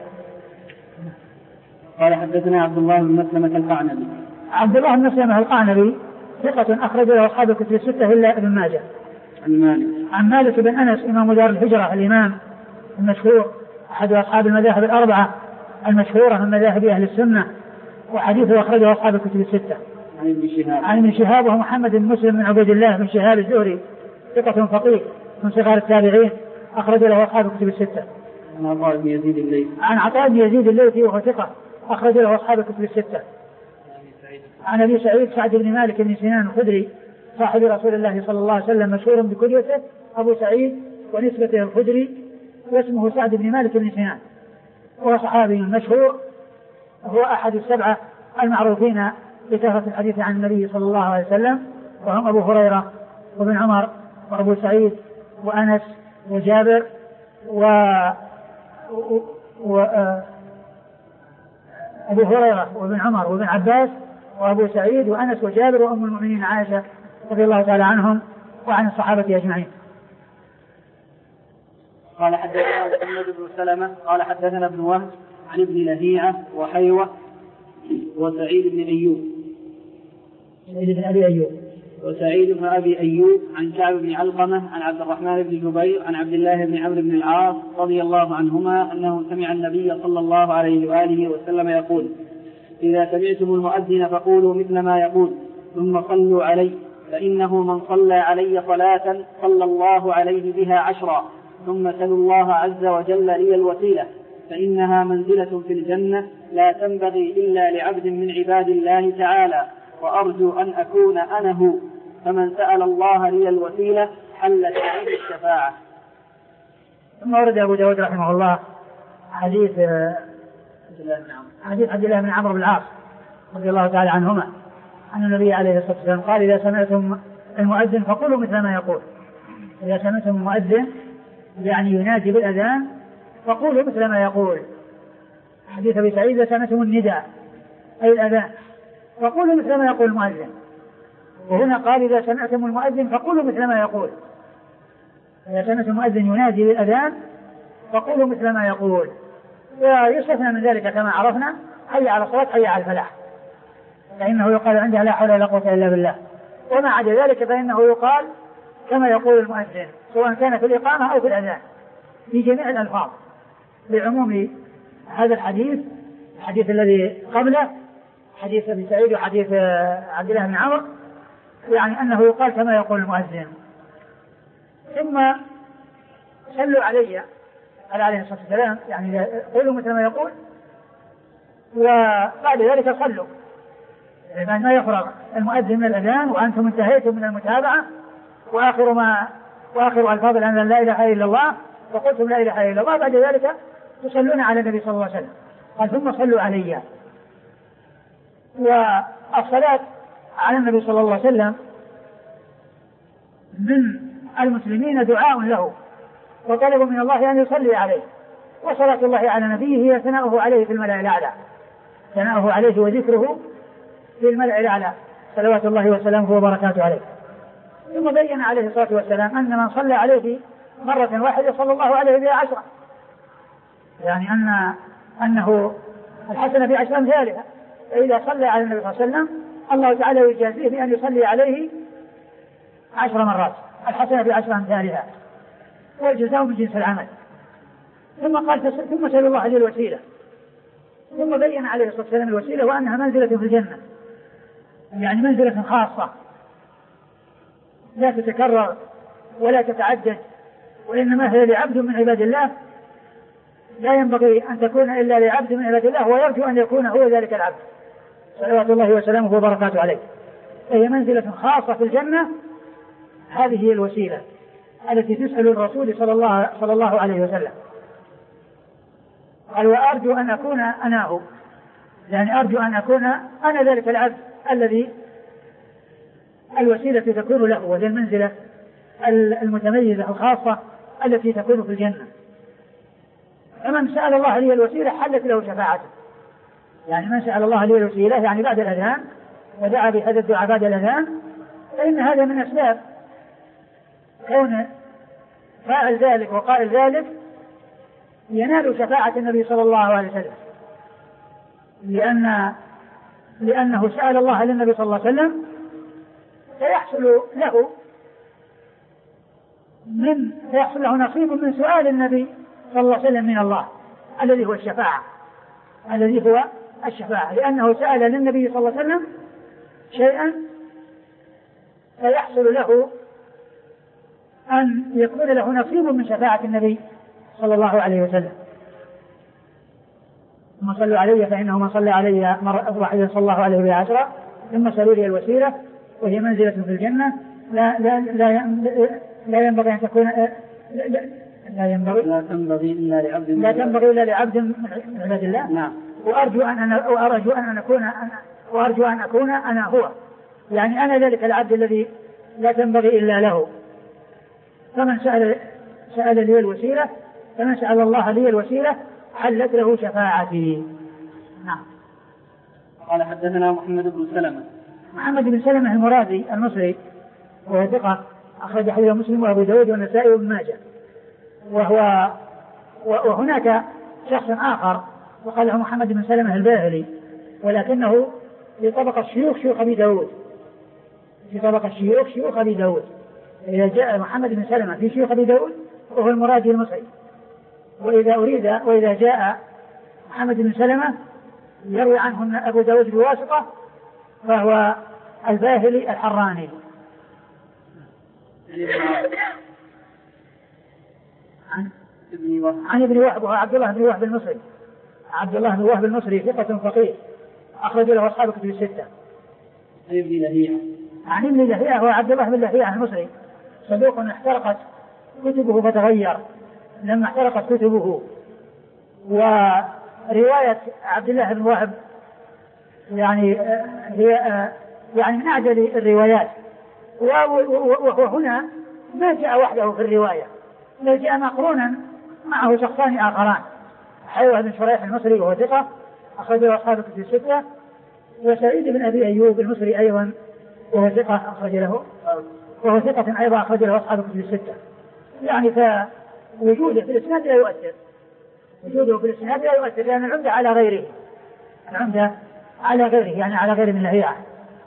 قال حدثنا عبد الله بن مسلمة القعنبي. عبد الله بن مسلمة القعنبي ثقة أخرج له أصحاب الكتب الستة إلا ابن ماجه. عن مالك عن مالك بن أنس إمام دار الهجرة الإمام المشهور أحد أصحاب المذاهب الأربعة المشهورة من مذاهب أهل السنة، وحديثه أخرجه أصحاب الكتب الستة. عن ابن شهاب عن ابن شهاب وهو محمد بن مسلم بن عبيد الله بن شهاب الزهري ثقة فقيه من صغار التابعين أخرج له أصحاب الكتب الستة. عن عطاء بن يزيد الليثي عن عطاء بن يزيد الليثي وهو ثقة أخرج له أصحاب الكتب الستة. عن أبي سعيد سعد بن مالك بن سنان الخدري صاحب رسول الله صلى الله عليه وسلم مشهور بكنيته أبو سعيد ونسبته الخدري، واسمه سعد بن مالك بن سنان، وهو صحابي مشهور، هو أحد السبعة المعروفين بكثرة الحديث عن النبي صلى الله عليه وسلم، وهم أبو هريرة وابن عمر وأبو سعيد وأنس وجابر و, و... و... أبو هريرة وابن عمر وابن عباس وأبو سعيد وأنس وجابر وأم المؤمنين عائشة رضي الله تعالى عنهم وعن الصحابة أجمعين. قال حدثنا محمد بن سلمة قال حدثنا ابن وهب عن ابن لهيعة وحيوة وسعيد بن أيوب سعيد بن أبي أيوب وسعيد بن أبي أيوب عن كعب بن علقمة عن عبد الرحمن بن جبير عن عبد الله بن عمرو بن العاص رضي الله عنهما أنه سمع النبي صلى الله عليه وآله وسلم يقول إذا سمعتم المؤذن فقولوا مثل ما يقول ثم صلوا علي، فإنه من صلى علي صلاة صلى الله عليه بها عشرا، ثم سلوا الله عز وجل لي الوسيلة، فإنها منزلة في الجنة لا تنبغي إلا لعبد من عباد الله تعالى، وأرجو أن أكون أنا هو، فمن سأل الله لي الوسيلة حلت عليه الشفاعة. ثم ورد أبو داود رحمه الله حديث حديث عبد الله بن عمرو بن العاص رضي الله تعالى عنهما أن النبي عليه الصلاة والسلام قال إذا سمعتم المؤذن فقولوا مثل ما يقول. إذا سمعتم المؤذن يعني ينادي بالأذان فقولوا مثل ما يقول. حديث أبي سعيد إذا سمعتم النداء أي الأذان فقولوا مثل ما يقول المؤذن، وهنا قال إذا سمعتم المؤذن فقولوا مثل ما يقول. إذا سمعتم المؤذن ينادي بالأذان فقولوا مثل ما يقول. ويستثنى من ذلك كما عرفنا حي على الصلاة حي على الفلاح، فإنه يقال عندها لا حول ولا قوة إلا بالله. وما عدا ذلك فإنه يقال كما يقول المؤذن سواء كان في الإقامة أو في الأذان في جميع الألفاظ، لعموم هذا الحديث الحديث الذي قبله حديث أبي سعيد وحديث عبد الله بن عمرو، يعني أنه يقال كما يقول المؤذن. ثم صلوا علي عليه الصلاة والسلام، يعني قولوا مثل ما يقول، وبعد ذلك صلوا، يعني ما يفرغ المؤذن من الأذان وأنتم انتهيتم من المتابعة، وآخر ما وآخر ألفاظ أن لا إله إلا الله وقلتم لا إله إلا الله، بعد ذلك تصلون على النبي صلى الله عليه وسلم. قال ثم صلوا علي. والصلاة على النبي صلى الله عليه وسلم من المسلمين دعاء له وطلب من الله أن يصلي عليه، وصلاة الله على نبيه هي ثناؤه عليه في الملأ الأعلى، ثناؤه عليه وذكره في الملأ الأعلى صلوات الله وسلامه وبركاته عليه. ثم بين عليه الصلاة والسلام أن من صلى عليه مرة واحدة صلى الله عليه بها عشرة، يعني أن أنه الحسنة بعشر أمثالها، فإذا صلى على النبي صلى الله عليه وسلم الله تعالى يجازيه بأن يصلي عليه عشر مرات، الحسنة بعشر أمثالها، والجزاء من جنس العمل. ثم قال ثم سأل الله عليه الوسيلة، ثم بين عليه الصلاة والسلام الوسيلة وأنها منزلة في الجنة، يعني منزلة خاصة لا تتكرر ولا تتعدد، وإنما هي لعبد من عباد الله، لا ينبغي أن تكون إلا لعبد من عباد الله، ويرجو أن يكون هو ذلك العبد صلوات الله وسلامه وبركاته عليه. فهي منزلة خاصة في الجنة، هذه هي الوسيلة التي تسأل الرسول صلى الله, صلى الله عليه وسلم. قال وأرجو أن أكون أناه، يعني أرجو أن أكون أنا ذلك العبد الذي الوسيلة تكون له، وذي المنزلة المتميزة الخاصة التي تكون في الجنة. فمن سأل الله لي الوسيلة حلت له شفاعته، يعني من سأل الله لي الوسيلة يعني بعد الأذان ودعا بهذا الدعاء بعد الأذان، فإن هذا من أسباب كون فاعل ذلك وقائل ذلك ينال شفاعة النبي صلى الله عليه وسلم، لأن لأنه سأل الله للنبي صلى الله عليه وسلم، فيحصل له من فيحصل له نصيب من سؤال النبي صلى الله عليه وسلم من الله الذي هو الشفاعة، الذي هو الشفاعة، لأنه سأل للنبي صلى الله عليه وسلم شيئا فيحصل له أن يكون له نصيب من شفاعة النبي صلى الله عليه وسلم. ثم صلوا علي فإنه من صلى علي مرة واحدة صلى الله عليه بها عشرة، ثم سألوا لي الوسيلة وهي منزلة في الجنة لا لا لا لا ينبغي أن تكون لا, لا ينبغي لا تنبغي إلا لعبد لا تنبغي إلا لعبد من عباد الله. نعم. وأرجو أن أنا وأرجو أن أكون أنا وأرجو أن أكون أنا هو، يعني أنا ذلك العبد الذي لا تنبغي إلا له. فمن سأل سأل لي الوسيلة فمن سأل الله لي الوسيلة حلت له شفاعتي. نعم. قال حدثنا محمد بن سلمة. محمد بن سلمة المرادي المصري وهو ثقة أخرج حديث مسلم وأبو داود والنسائي وابن ماجه. وهو وهناك شخص آخر وقال له محمد بن سلمة الباهلي، ولكنه في طبقة الشيوخ شيوخ أبي داود، في طبقة الشيوخ شيوخ أبي داود. إذا جاء محمد بن سلمة في شيوخ أبي داود وهو المرادي المصري، وإذا أريد وإذا جاء محمد بن سلمة يروي عنه أبو داود بواسطة فهو الباهلي الحراني. عن ابن وهب عن ابن وهب وهو عبد الله بن وهب المصري. عبد الله بن وهب المصري ثقة فقيه أخرج له أصحاب كتب الستة. عن ابن لهيعة عن ابن لهيعة هو عبد الله بن لهيعة المصري صدوق احترقت كتبه فتغير لما احترقت كتبه. ورواية عبد الله بن وهب يعني هي يعني من أعجل الروايات، وهو هنا ما جاء وحده في الرواية، بل جاء مقرونا معه شخصان آخران، حيوة بن شريح المصري وهو ثقة أخرجه أصحاب الكتب الستة، وسعيد بن أبي أيوب المصري أيضا وهو ثقة أخرج له وهو ثقة أيضا أخرج له أصحاب الكتب الستة. يعني فوجوده في الإسناد لا يؤثر، وجوده في الإسناد لا يؤثر لأن العمدة على غيره، العمدة على غيره يعني على غير من لهيعة.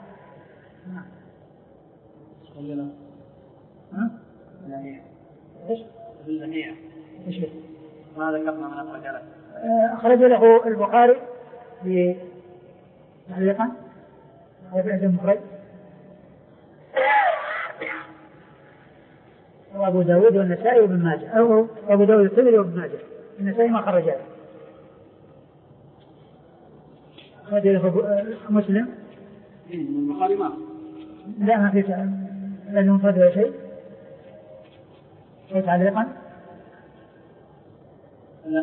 ها؟ إيش؟ اللهيعة. إيش؟ ما ذكرنا من أخرج له. أخرج له البخاري في تعليقا وابن المفرد وأبو داود والنسائي وابن ماجه، أو أبو داود الترمذي وابن ماجه. النسائي ما خرج له. أخرج له مسلم. البخاري ما. لا ما في لا المفرد ولا شيء. شيء تعليقا. لا.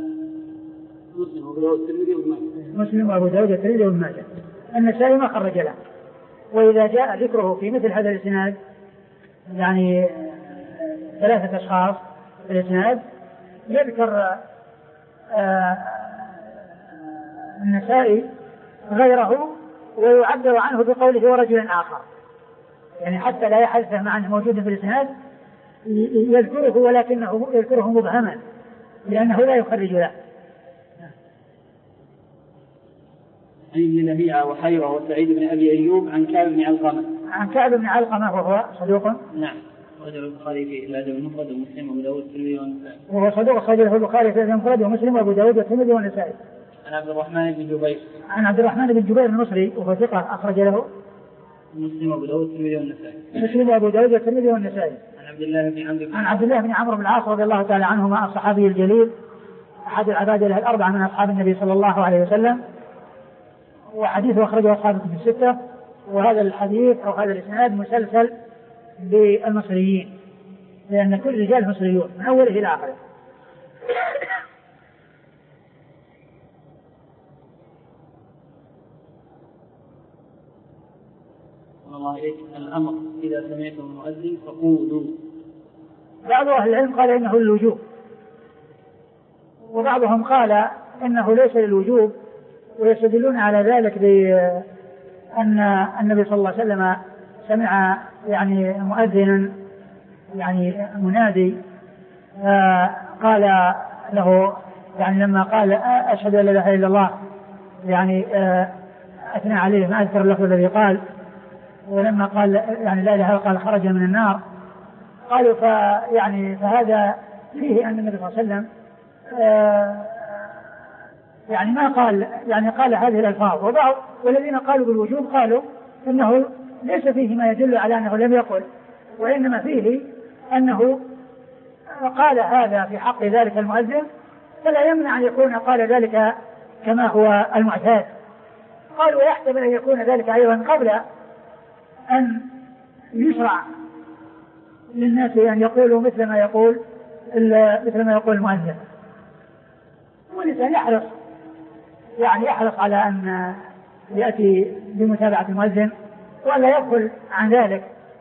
مسلم وأبو داود الترمذي وابن ماجه. مسلم وأبو داود الترمذي وابن ماجه. النسائي ما خرج له. وإذا جاء ذكره في مثل هذا الإسناد يعني ثلاثة أشخاص في الإسناد يذكر النسائي غيره ويعبر عنه بقوله ورجل آخر، يعني حتى لا يحدث معنى موجود في الإسناد يذكره ولكنه يذكره مبهما لأنه لا يخرج له. عن ابن لهيعة وحيوة وسعيد بن أبي أيوب عن كعب بن علقمة. عن كعب بن علقمة وهو صدوق. نعم. رجل البخاري في الأدب المفرد ومسلم وأبو داود والترمذي والنسائي. وهو صدوق خرجه البخاري في الأدب المفرد ومسلم وأبو داود والترمذي والنسائي. عن عبد الرحمن بن جبير. عن عبد الرحمن بن جبير المصري وهو ثقة أخرج له مسلم وأبو داود والترمذي والنسائي. مسلم وأبو داود والترمذي والنسائي. عن عبد الله بن عمرو. عن عبد الله بن عمرو بن العاص رضي الله تعالى عنهما الصحابي الجليل أحد العباد له الأربعة من أصحاب النبي صلى الله عليه وسلم، وحديثه أخرجه أصحاب الكتب الستة. وهذا الحديث أو هذا الإسناد مسلسل بالمصريين لأن كل رجال مصريون من أوله إلى آخره. الله عليك. الأمر إذا سمعتم المؤذن فقولوا. بعض أهل العلم قال إنه للوجوب، وبعضهم قال إنه ليس للوجوب، ويستدلون على ذلك بأن النبي صلى الله عليه وسلم سمع يعني مؤذنا يعني منادي قال له يعني لما قال أشهد أن لا إله إلا الله يعني أثنى عليه ما أذكر اللفظ الذي قال، ولما قال يعني لا إله إلا الله قال خرج من النار. قالوا فيعني فهذا فيه أن النبي صلى الله عليه وسلم يعني ما قال يعني قال هذه الألفاظ. وبعض والذين قالوا بالوجوب قالوا إنه ليس فيه ما يدل على أنه لم يقل، وإنما فيه أنه قال هذا في حق ذلك المؤذن، فلا يمنع أن يكون قال ذلك كما هو المعتاد. قالوا ويحتمل أن يكون ذلك أيضا قبل أن يشرع للناس أن يقولوا مثل ما يقول مثل ما يقول المؤذن، والإنسان يحرص يعني يحرص على أن يأتي بمتابعة المؤذن ولا يغفل عن ذلك.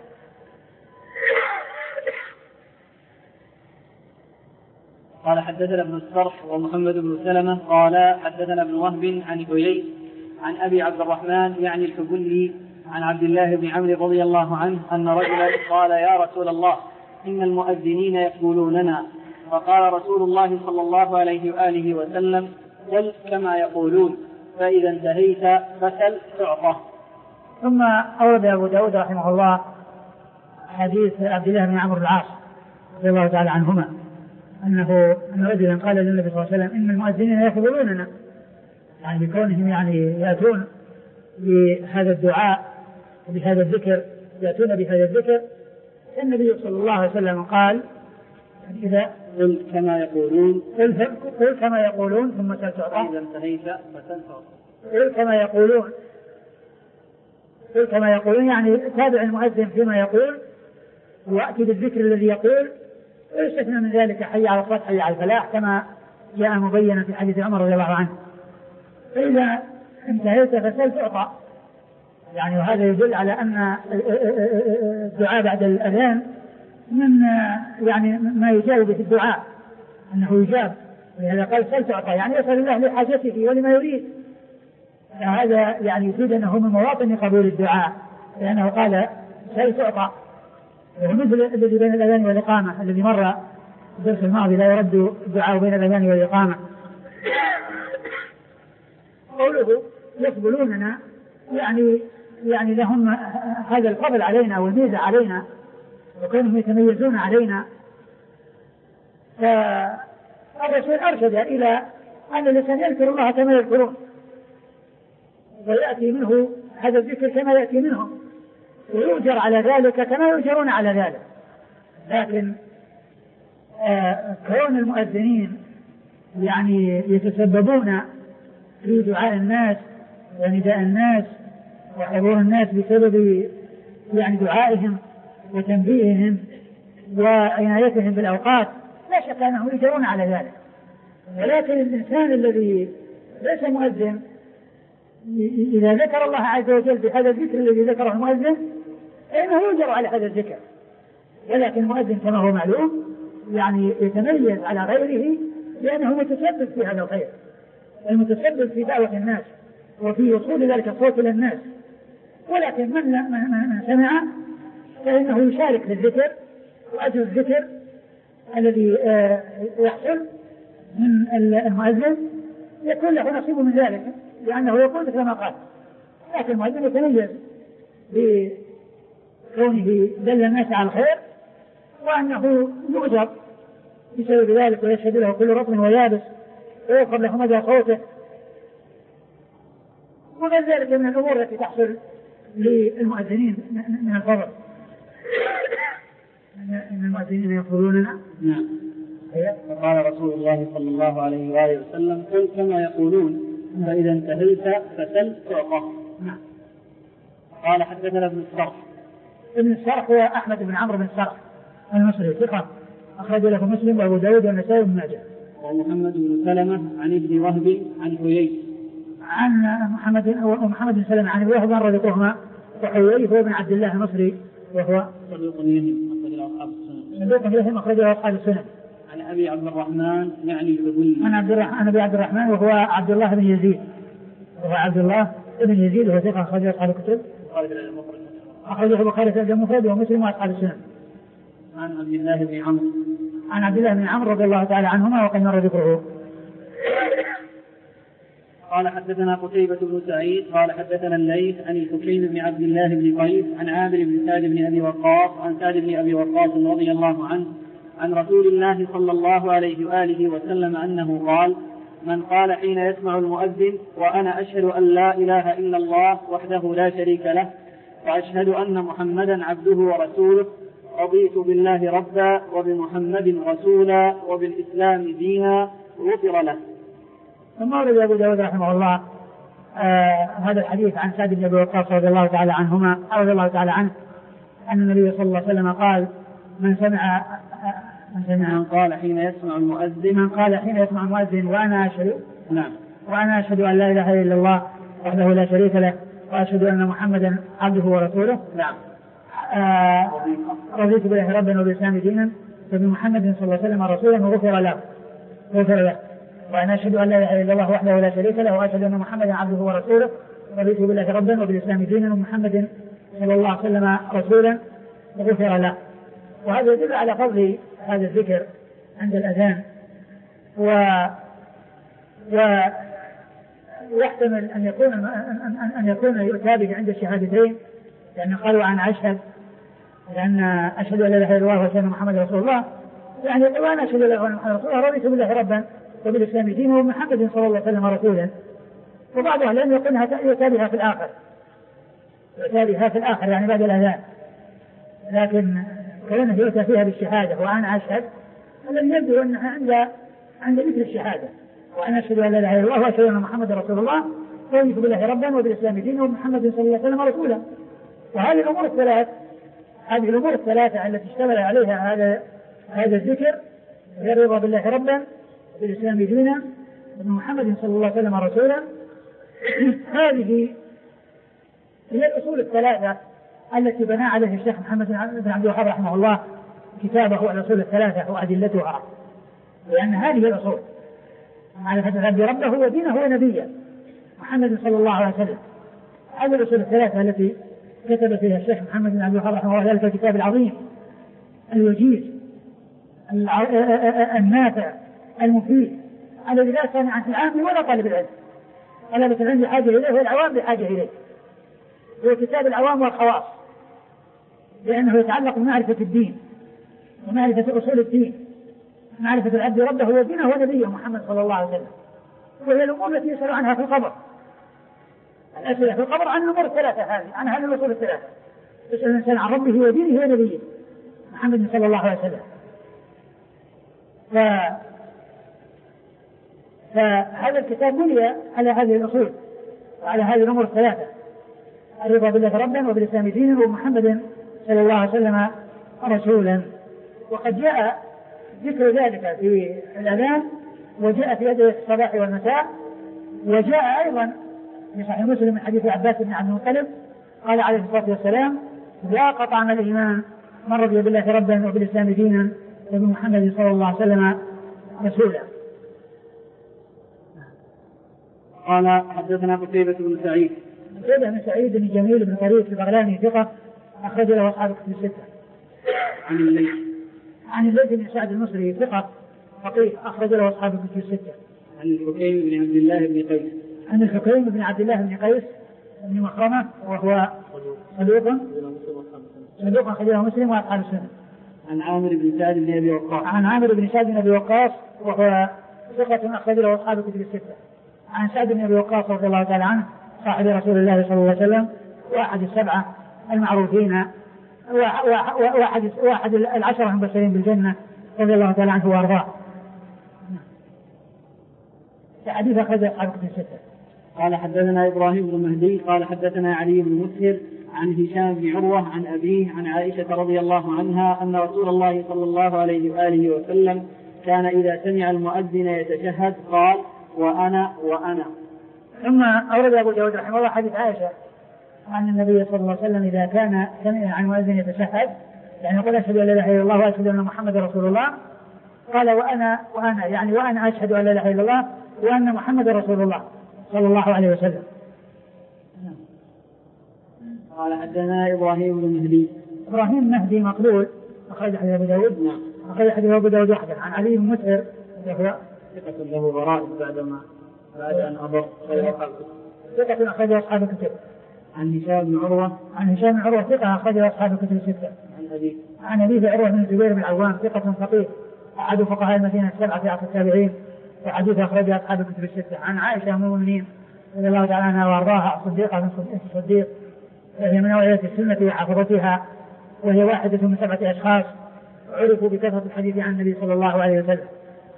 قال حدثنا ابن الصرح ومحمد بن سلمة قال حدثنا ابن وهب عن حيي عن أبي عبد الرحمن يعني الحبلي عن عبد الله بن عمرو رضي الله عنه أن رجلا قال يا رسول الله إن المؤذنين يقولوننا، فقال رسول الله صلى الله عليه وآله وسلم قل كما يقولون فإذا انتهيت فسل تعطى. ثم أورد أبو داود رحمه الله حديث عبد الله بن عمرو العاص رضي الله تعالى عنهما أنه أن رجلا قال للنبي صلى الله عليه وسلم إن المؤذنين يقولوننا، يعني بكونهم يعني يأتون بهذا الدعاء وبهذا الذكر يأتون بهذا الذكر. النبي صلى الله عليه وسلم قال إذا قل كما يقولون قل كما يقولون ثم سل تعطى. إذا انتهيت فسل تعطى. قل كما يقولون قل كما يقولون يعني تابع المؤذن فيما يقول وأتي بالذكر الذي يقول، ويستثنى من ذلك حي على الصلاة حي على الفلاح كما جاء مبينا في حديث عمر رضي الله عنه. فإذا انتهيت فسل تعطى، يعني وهذا يدل على أن الدعاء بعد الأذان من يعني ما يجاب به الدعاء أنه يجاب، ولهذا قال سل تعطى يعني يسأل الله لحاجته ولما يريد. هذا يعني يفيد أنه من مواطن قبول الدعاء، لأنه قال سل تعطى، ومثل الذي بين الأذان والإقامة الذي مر الدرس الماضي لا يرد الدعاء بين الأذان والإقامة. قوله يقبلوننا يعني يعني لهم هذا الفضل علينا والميزة علينا وكانوا يتميزون علينا. فالرسول أرشد إلى أن الإنسان يذكر الله كما يذكرون ويأتي منه هذا الذكر كما يأتي منهم ويؤجر على ذلك كما يؤجرون على ذلك. لكن آه كون المؤذنين يعني يتسببون في دعاء الناس ونداء الناس وحضور الناس بسبب يعني دعائهم وتنبيههم وعنايتهم بالأوقات، لا شك أنهم يجرون على ذلك. ولكن الإنسان الذي ليس مؤذن إذا ذكر الله عز وجل بهذا الذكر الذي ذكره المؤذن فإنه يؤجر على هذا الذكر، ولكن المؤذن كما هو معلوم يعني يتميز على غيره لأنه متسبب في هذا الخير، المتسبب في دعوة الناس وفي وصول ذلك الصوت إلى الناس. ولكن من, من سمع فإنه يشارك في الذكر، وأجر الذكر الذي يحصل من المؤذن يكون له نصيب من ذلك، لأنه يقول مثل ما قال. لكن المؤذن يتميز بكونه دل الناس على الخير، وأنه يؤجر بسبب ذلك، ويشهد له كل رطب ويابس ويغفر له مدى صوته. وغير ذلك من الأمور التي تحصل للمؤذنين من الفضل. إن المؤذنين يقولون نعم. فقال رسول الله صلى الله عليه وآله وسلم: قل كما يقولون، فإذا انتهيت فسل تعطى. نعم. قال: حدثنا ابن السرح. ابن السرح هو أحمد بن عمرو بن السرح المصري ثقة، أخرج له مسلم وأبو داود والنسائي وابن ماجه. ومحمد بن سلمة عن ابن وهب عن حيي عن محمد ومحمد بن سلمة عن وهب بن رزقهما، وحيي هو بن عبد الله المصري وهو صدوق يهم أخرجه أصحاب السنن. صدوق يهم أخرجه أصحاب السنن. عن أبي عبد الرحمن يعني الحبلي. عن عبد الرحمن عن أبي عبد الرحمن وهو عبد الله بن يزيد، وهو عبد الله بن يزيد وهو ثقة أخرجه أصحاب الكتب. أخرجه البخاري في المفرد ومسلم وأصحاب السنن. عن عبد الله بن عمرو عن عبد الله بن عمرو رضي الله تعالى عنهما وقد مر ذكره. قال: حدثنا قتيبة بن سعيد قال حدثنا الليث عن الحكيم بن عبد الله بن قيس عن عامر بن سعد بن أبي وقاص عن سعد بن أبي وقاص رضي الله عنه عن رسول الله صلى الله عليه وآله وسلم أنه قال: من قال حين يسمع المؤذن: وأنا أشهد أن لا إله إلا الله وحده لا شريك له، وأشهد أن محمدا عبده ورسوله، رضيت بالله ربا وبمحمد رسولا وبالإسلام دينا، غفر له. ثم ورد أبو داود رحمه الله آه هذا الحديث عن سعد بن أبي وقاص رضي الله تعالى عنهما رضي الله تعالى عنه أن النبي صلى الله عليه وسلم قال: من سمع من سمع من قال حين يسمع المؤذن من قال حين يسمع المؤذن وأنا أشهد نعم وأنا أشهد أن لا إله إلا الله وحده لا شريك له، وأشهد أن محمدا عبده ورسوله، نعم آه رضيت بالله ربا وبالإسلام دينا وبمحمد صلى الله عليه وسلم رسولا، وغفر له غفر له وأنا أشهد أن لا إله إلا الله وحده لا شريك له، وأشهد أن محمدا عبده ورسوله، رضيت بالله ربا وبالإسلام دينا ومحمد صلى الله عليه وسلم رسولا، وغفر له. وهذا يدل على فضل هذا الذكر عند الأذان، و ويحتمل أن يكون أن يكون يؤتى به عند الشهادتين، لأن قالوا أنا أشهد لأن أشهد أن لا إله إلا الله وأشهد أن محمدا رسول الله، يعني وأنا أشهد أن لا إله إلا الله وأشهد أن محمدا رسول الله، رضيت بالله ربا وبالإسلام دينا ومحمد صلى الله عليه وسلم رسولا. وبعض أهل العلم يقول أنها يؤتى بها في الآخر يؤتى بها في الآخر يعني بعد الأذان، لكن كونه يؤتى فيها بالشهادة وأنا أشهد الذي يبدو أنها عند عند ذكر الشهادة، وأنا أشهد أن لا إله إلا الله وأشهد أن محمدا رسول الله، رضيت بالله ربا وبالإسلام دينا ومحمد صلى الله عليه وسلم رسولا. وهذه الأمور الثلاث هذه الأمور الثلاثة التي اشتمل عليها هذا هذا الذكر هي الرضا بالله ربا بالإسلام دينا ومحمد صلى الله عليه وسلم رسولا. هذه هي الأصول الثلاثة التي بنى عليها الشيخ محمد بن عبد الوهاب رحمه الله كتابه الأصول الثلاثة وأدلتها، لأن هذه الأصول معرفة العبد ربه ودينه ونبيه محمد صلى الله عليه وسلم. هذه الأصول الثلاثة التي كتب فيها الشيخ محمد بن عبد الوهاب رحمه الله ذلك الكتاب العظيم الوجيز النافع المفيد الذي لا سامع في العام ولا طالب العلم، طلبة العلم بحاجة إليه والعوام بحاجة إليه. هو كتاب العوام والخواص، لأنه يتعلق بمعرفة الدين ومعرفة أصول الدين، معرفة العبد ربه ودينه ونبيه محمد صلى الله عليه وسلم. وهي الأمور التي يسأل عنها في القبر، الأسئلة في القبر عن الأمور الثلاثة هذه، عن هذه الأصول الثلاثة. يسأل الإنسان عن ربه ودينه ونبيه محمد صلى الله عليه وسلم. ف... فهذا الكتاب بني على هذه الأصول وعلى هذه الأمور الثلاثة: الرضا بالله ربا وبالإسلام دينا ومحمد صلى الله عليه وسلم رسولا. وقد جاء ذكر ذلك في الأذان، وجاء في أدعية الصباح والمساء، وجاء أيضا في صحيح مسلم من حديث عباس بن عبد المطلب قال عليه الصلاة والسلام: لا قطعنا الإيمان من رضي بالله ربا وبالإسلام دينا وبمحمد صلى الله عليه وسلم رسولا. قال حدثنا قتيبة بن سعيد قتيبة بن سعيد بن جميل بن طريف البغلاني ثقة أخرج له أصحاب الكتب الستة. عن الليث عن الليث بن سعد المصري ثقة فقيه أخرج له أصحاب الكتب الستة. عن الحكيم بن عبد الله بن قيس عن الحكيم بن عبد الله بن قيس بن مخرمة وهو صدوق صدوق أخرجه مسلم وأصحاب السنة. عن عامر بن سعد بن أبي وقاص عن عامر بن سعد بن أبي وقاص وهو ثقة أخرج له أصحاب الكتب الستة. عن سعد بن أبي وقاص رضي الله تعالى عنه صاحب رسول الله صلى الله عليه وسلم واحد السبعة المعروفين واحد واحد العشرة المبشرين بالجنة رضي الله تعالى عنه وأرضاه. حديث أخرج أصحاب الكتب الستة. قال حدثنا إبراهيم بن مهدي قال حدثنا علي بن مسهر عن هشام بن عروة عن أبيه عن عائشة رضي الله عنها أن رسول الله صلى الله عليه وآله وسلم كان إذا سمع المؤذن يتشهد قال: وأنا وأنا. ثم أورد أبو داود رحمه الله حديث عائشة عن النبي صلى الله عليه وسلم إذا كان سمع عن المؤذن يتشهد يعني يقول: أشهد أن لا إله إلا الله وأشهد أن محمد رسول الله. قال: وأنا وأنا يعني وأنا أشهد أن لا إله إلا الله وأن محمد رسول الله صلى الله عليه وسلم. قال حدثنا إبراهيم بن مهدي إبراهيم مهدي مقبول أخرج حديث أبو داود نعم أخرج حديث أبو داود وحده. عن علي بن مسهر ثقة له غرائب بعدما بعد أن أضر خير خلقه ثقة أخرج أصحاب الكتب. عن هشام بن عروة عن هشام بن عروة ثقة أخرج أصحاب الكتب الستة. عن أبي عن أبي عروة بن الزبير بن العوام ثقة فقيه أحد فقهاء المدينة السبعة في عصر التابعين وحديث أخرج أصحاب الكتب الستة. عن عائشة أم المؤمنين رضي الله تعالى عنها وأرضاها الصديقة بنت الصديق وهي من أوعية السنة وحافظتها وهي واحدة من سبعة أشخاص عرفوا بكثرة الحديث عن النبي صلى الله عليه وسلم.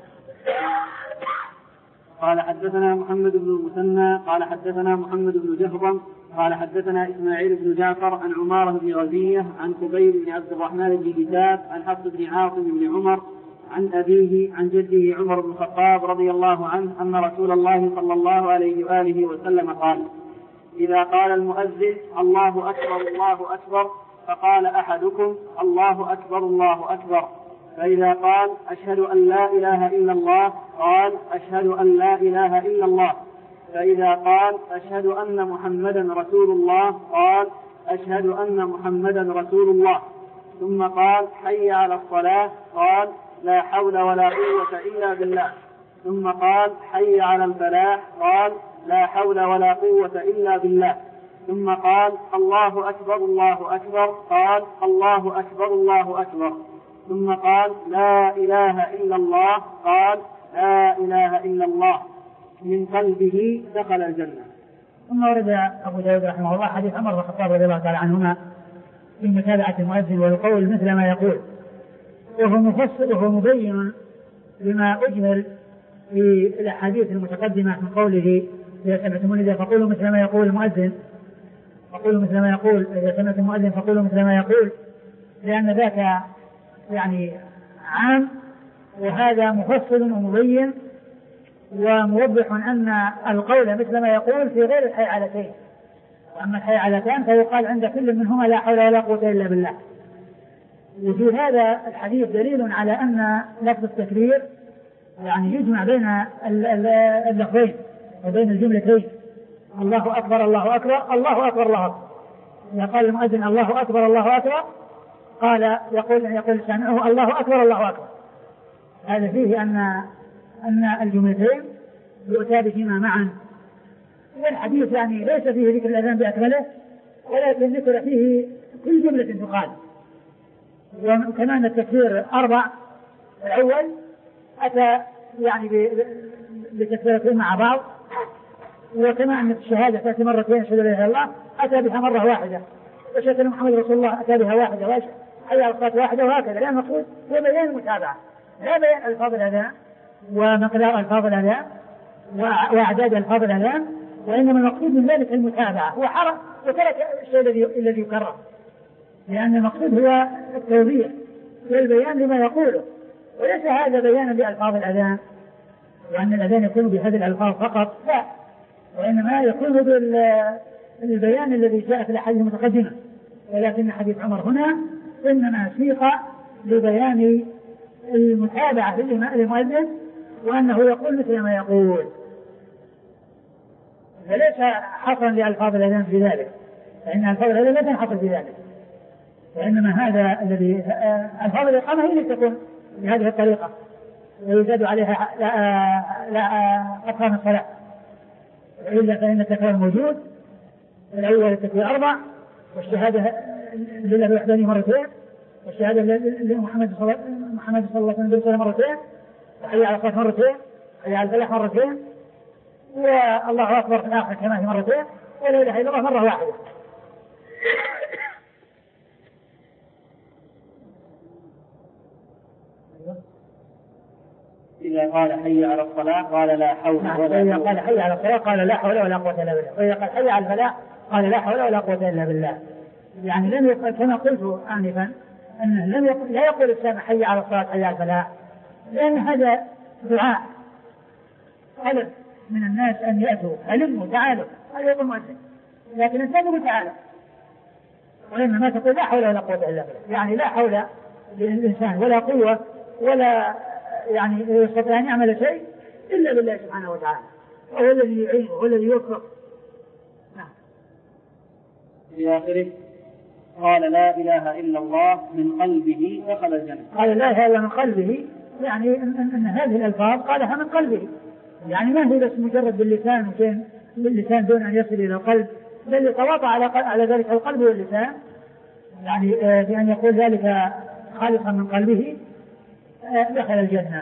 قال حدثنا محمد بن المثنى قال حدثنا محمد بن جهضم قال حدثنا إسماعيل بن جعفر عن عمارة بن غزية عن قبيل بن عبد الرحمن بن كتاب عن حفص بن عاصم بن عمر عن أبيه عن جده عمر بن الخطاب رضي الله عنه أن رسول الله صلى الله عليه وآله وسلم قال: إذا قال المؤذن: الله أكبر الله أكبر، فقال أحدكم: الله أكبر الله أكبر، فإذا قال: أشهد أن لا إله إلا الله، قال: أشهد أن لا إله إلا الله، فإذا قال: أشهد أن محمدا رسول الله، قال: أشهد أن محمدا رسول الله، ثم قال: حي على الصلاة، قال: لا حول ولا قوة إلا بالله، ثم قال: حي على الفلاح، قال: لا حول ولا قوة إلا بالله، ثم قال: الله أكبر الله أكبر، قال: الله أكبر الله أكبر، ثم قال: لا إله إلا الله، قال: لا إله إلا الله، من قلبه دخل الجنة. ثم ورد أبو داود رحمه الله حديث عمر بن الخطاب رضي الله تعالى عنهما في متابعة المؤذن والقول مثل ما يقول، وهو مفسر وهو مبين لما أجمل في الأحاديث المتقدمة من قوله: إذا سمعتم النداء فقولوا مثل ما يقول المؤذن، فقولوا مثل ما يقول، إذا سمعتم المؤذن فقولوا مثل ما يقول، لأن ذاك يعني عام وهذا مفصل ومبين وموضح أن القول مثل ما يقول في غير الحيعلتين، وأما الحيعلتان فيقال عند كل منهما: لا حول ولا قوة إلا بالله. وفي هذا الحديث دليل على أن لفظ التكبير يعني يجمع بين اللفظين وبين الجملتين: الله أكبر الله أكبر الله أكبر الله أكبر. إذا قال المؤذن: الله أكبر الله أكبر، قال يقول يقول سامعه: الله أكبر الله أكبر. هذا فيه أن أن الجملتين يؤتى بهما معا. والحديث يعني ليس فيه ذكر الأذان بأكمله، ولكن ذكر فيه كل جملة تقال. وكمان التكبير أربع: الأول أتى يعني بتكبيرتين مع بعض، وكما أن الشهادة تأتي مرتين: أشهد أن لا إله إلا الله، أتى بها مرة واحدة، وأشهد أن محمد رسول الله أتى بها واحدة، وأشهد حي على الصلاة واحدة، وهكذا. لأن المقصود هو بيان المتابعة، لا بيان ألفاظ الأذان ومقدار ألفاظ الأذان وأعداد ألفاظ الأذان، وإنما المقصود من ذلك المتابعة. وحرم وترك الشيء الذي الذي يكرر، لأن المقصود هو التوضيح والبيان لما يقوله، وليس هذا بيانا لألفاظ الأذان وأن الأذان يكون بهذه الألفاظ فقط، لا، وإنما يكون بالبيان الذي جاء في الأحاديث المتقدمة، ولكن حديث عمر هنا إنما سيق لبيان المتابعة للمؤذن وأنه يقول مثل ما يقول، فليس حصرا لألفاظ الأذان في ذلك، فإن ألفاظ الأذان لا تنحصر في ذلك، وإنما هذا الذي ألفاظ الإقامة هي التي تكون بهذه الطريقة ويزاد عليها لا لا أقام الصلاة، إلا فإن التكرار موجود. الأول التكبير أربع، والشهادة لله بوحدانية مرتين، والشهادة لمحمد صلى محمد صلى الله عليه وسلم مرتين، وحي على الصلاة مرتين، وحي على الفلاح مرتين، والله أكبر في الآخر كما هي مرتين، ولا إله إلا الله مرة واحدة. إذا قال حي على الصلاة قال لا حول ولا قوة. إذا قال حي على الصلاة قال لا حول ولا قوة إلا بالله. وإذا قال حي على الفلاح قال لا حول ولا قوة إلا بالله. يعني لم يقل كما قلت آنفا أنه لم يقل لا يقول السامع حي على الصلاة حي على الفلاح، لأن هذا دعاء طلب من الناس أن يأتوا علموا تعالوا، هذا يقول مؤذن، لكن أنت تقول تعالى، وإنما تقول لا حول ولا قوة إلا بالله، يعني لا حول للإنسان ولا قوة ولا يعني يستطيع أن يعمل شيء إلا بالله سبحانه وتعالى، وهو الذي يعين وهو الذي يوفق. نعم. في آخره قال لا إله إلا الله من قلبه دخل الجنة. قال لا إله إلا من قلبه، يعني أن, أن, أن هذه الألفاظ قالها من قلبه، يعني ما هي بس مجرد باللسان وشين باللسان دون أن يصل إلى القلب، بل يتواطأ على على ذلك القلب واللسان، يعني بأن يقول ذلك خالصا من قلبه دخل الجنة.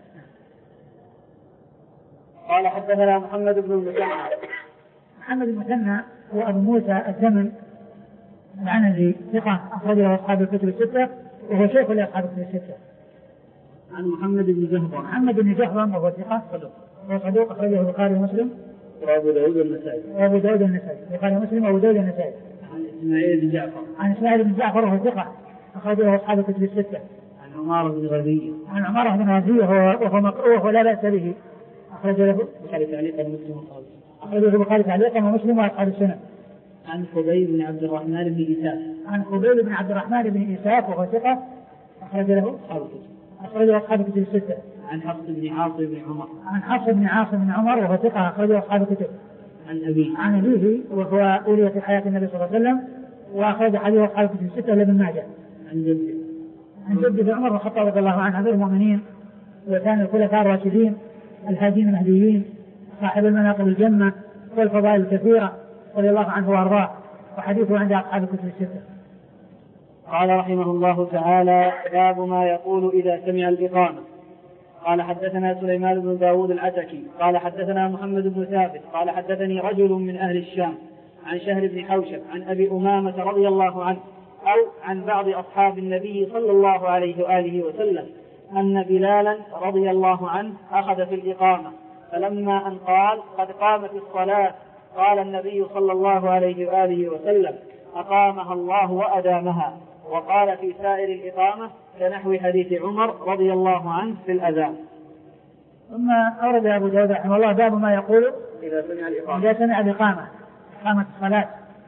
قال حدثنا محمد بن المثنى. محمد بن المثنى هو أبو موسى الزمن العنزي ثقة أخرجه أصحاب الكتب الستة، وهو شيخ لأصحاب الكتب الستة. عن محمد بن جهضم. محمد بن جهضم وهو ثقة صدوق، وهو صدوق أخرجه البخاري ومسلم وأبو داود النسائي. وأبو داود النسائي البخاري ومسلم وأبو داود النسائي. عن إسماعيل بن جعفر. عن إسماعيل بن جعفر وهو ثقة أخرجه أصحاب الكتب الستة. عن عمارة بن غزية. عن عمارة بن غزية وهو مقروء ولا بأس به، أخرجه له البخاري تعليقا ومسلم وأصحاب السنن. أخرجه البخاري تعليقا ومسلم وأصحاب السنن. عن خبيب بن عبد الرحمن بن إيساف. عن خبيب بن عبد الرحمن بن إيساف وهو ثقة أخرج له أصحاب الكتب. أخرجه أصحاب الكتب الستة. عن حفص بن عاصم بن عمر. عن حفص بن عاصم بن عمر وهو ثقة أخرجه أصحاب الكتب. عن أبيه. عن أبيه وهو ولي في حياة النبي صلى الله عليه وسلم، وأخرج حديث أصحاب الكتب الستة إلا ابن ماجه. عن جده. عن جده عمر بن الخطاب رضي الله عنه أمير المؤمنين، وكان الخلفاء الراشدين الهادين المهديين صاحب المناقب الجنة والفضائل الكثيرة رضي الله عنه وأرضاه، وحديثه عند أصحاب الكتب الستة. قال رحمه الله تعالى باب ما يقول إذا سمع الإقامة. قال حدثنا سليمان بن داود العتكي قال حدثنا محمد بن ثابت قال حدثني رجل من أهل الشام عن شهر بن حوشب عن أبي أمامة رضي الله عنه أو عن بعض أصحاب النبي صلى الله عليه وآله وسلم أن بلالا رضي الله عنه أخذ في الإقامة، فلما أن قال قد قامت الصلاة قال النبي صلى الله عليه وآله وسلم أقامها الله وأدامها، وقال في سائر الإقامة كنحو حديث عمر رضي الله عنه في الأذان. ثم أورد أبو داود رحمه الله باب ما يقول إذا سمع الإقامة. إذا سمع الإقامة إقامة الصلاة.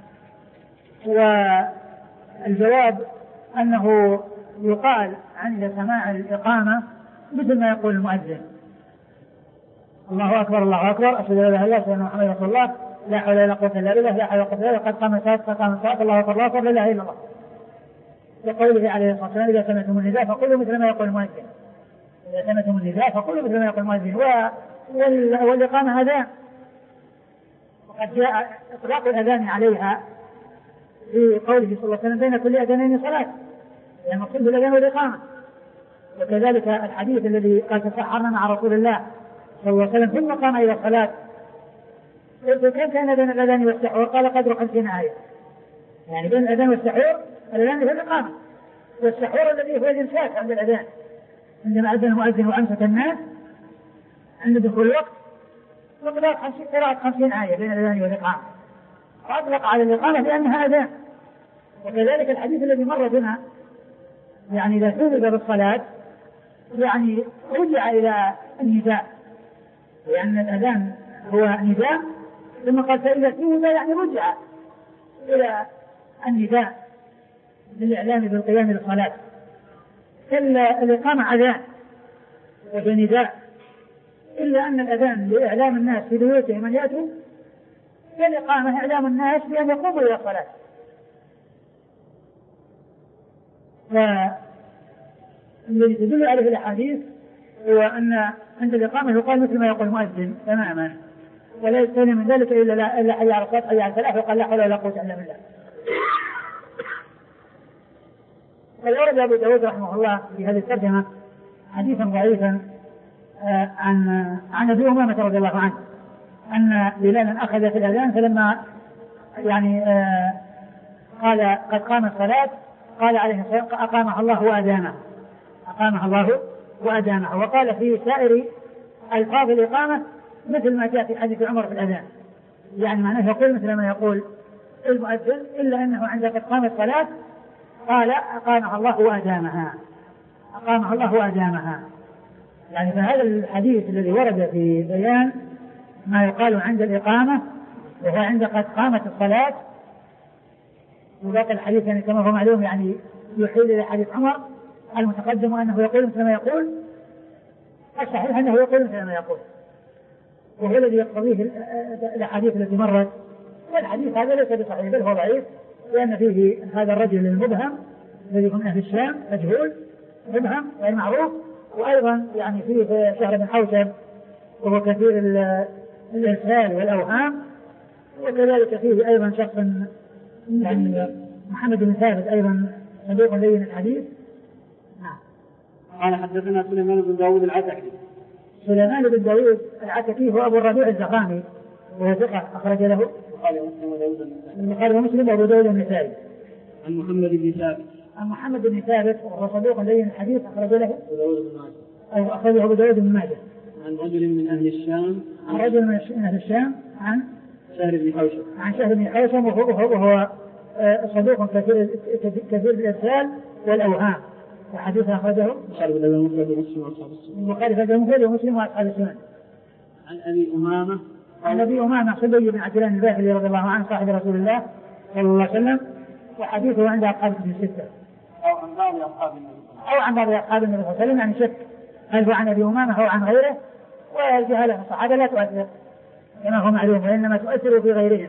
والجواب أنه يقال عند سماع الإقامة مثل ما يقول المؤذن: الله أكبر الله أكبر أشهد أن لا إله إلا الله أشهد أن محمدا رسول الله لا حول ولا قوة إلا بالله لا حول ولا قوة إلا بالله قد قام الصلاة قد قام الصلاة الله أكبر الله أكبر لا إله إلا الله. لقوله عليه الصلاة والسلام: إذا سمعتم النداء فقولوا مثل ما يقول المؤذن. إذا سمعتم النداء فقولوا مثل ما يقول المؤذن. والإقامة أذان، وقد جاء إطلاق الأذان عليها في قوله صلى الله عليه وسلم: بين كل أذانين صلاة، يعني المقصود بالأذان والإقامة. وكذلك الحديث الذي قال تسحرنا مع رسول الله صلى الله عليه وسلم ثم قام إلى الصلاة، قلت كيف كان بين الأذان والسحور؟ قال قدر خمسين آية، يعني بين الأذان والسحور الأذان في الإقامة، والسحور الذي هو الإمساك عند الأذان، عندما أذن المؤذن وأمسك الناس عند دخول الوقت، وقراءة قراءة خمسين آية بين الأذان والإقامة، وأطلق على الإقامة لأنها أذان. وكذلك الحديث الذي مر بنا، يعني إذا ثوب بالصلاة يعني رجع إلى النداء، لأن الأذان هو نداء ثم قال فإذا ثوب يعني رجع إلى النداء للإعلام بالقيام للصلاة. الإقامة أذان وفي نداء، إلا أن الأذان لإعلام الناس في بيوتهم أن يأتوا، والإقامة إعلام الناس بأن يقوموا إلى الصلاة. فالذي تدل عليه الأحاديث هو أن عند الإقامة يقال مثل ما يقول المؤذن تماما، ولا يستثني من ذلك إلا إلا حي على الصلاة حي على الفلاح، وقال لا حول ولا قوة إلا بالله. قد أورد أبو داود رحمه الله في هذه الترجمة حديثا ضعيفا عن عن أبي أمامة رضي الله عنه أن بلالا أخذ في الأذان، فلما يعني قال قد قام الصلاة قال عليه الصلاة والسلام أقامها الله وأدامها، أقامها الله وأدامها. وقال في سائر ألفاظ الإقامة مثل ما جاء في حديث عمر في الأذان، يعني معناه يقول مثل ما يقول المؤذن، إلا أنه عند قد قام الصلاة قال أقامها الله وأدامها، أقامها الله وأدامها. يعني فهذا الحديث الذي ورد في بيان ما يقال عند الإقامة وهو عند قد قامت الصلاة، وباقي الحديث يعني كما هو معلوم يعني يحيل إلى حديث عمر المتقدم أنه يقول مثل ما يقول، الصحيح أنه يقول مثل ما يقول، وهو الذي يقتضيه الأحاديث التي مرت. والحديث هذا ليس بصحيح بل هو ضعيف، لأن فيه هذا الرجل المبهم الذي من أهل الشام مجهول مبهم غير معروف، وأيضا يعني فيه شهر بن حوشب وهو كثير الإرسال والأوهام، وكذلك فيه أيضا شخص يعني محمد بن ثابت أيضا صديق لين الحديث. نعم. قال حدثنا سليمان بن داود العتكي. سليمان بن داود العتكي هو أبو الربيع الزخامي وهو ثقة أخرج له البخاري ومسلم وأبو داود النسائي. عن محمد بن ثابت. عن محمد بن ثابت وهو صديق لين الحديث أخرج له أبو داود بن ماجه. أو أخرجه أبو داود بن ماجه. عن رجل من أهل الشام. عن رجل من أهل الشام عن شهر بن حوشب. عن شهر بن حوشب وهو, وهو صدوق كثير كثير الإرسال والأوهام، وحديث أخرجه البخاري في المفرد ومسلم وأصحاب السنن. البخاري في المفرد ومسلم وأصحاب السنن. عن أبي أمامة. عن أبي أمامة صدي بن عبد الله الباهلي رضي الله عنه صاحب رسول الله صلى الله عليه وسلم، وحديثه عند أصحاب الستة. أو عن بعض أصحاب النبي. أو عن بعض أصحاب النبي صلى الله عليه وسلم، يعني شك هل هو عن أبي أمامة أو عن غيره، والجهالة في الصحابة لا تؤثر كما هو معلوم، وإنما تؤثر في غيرهم.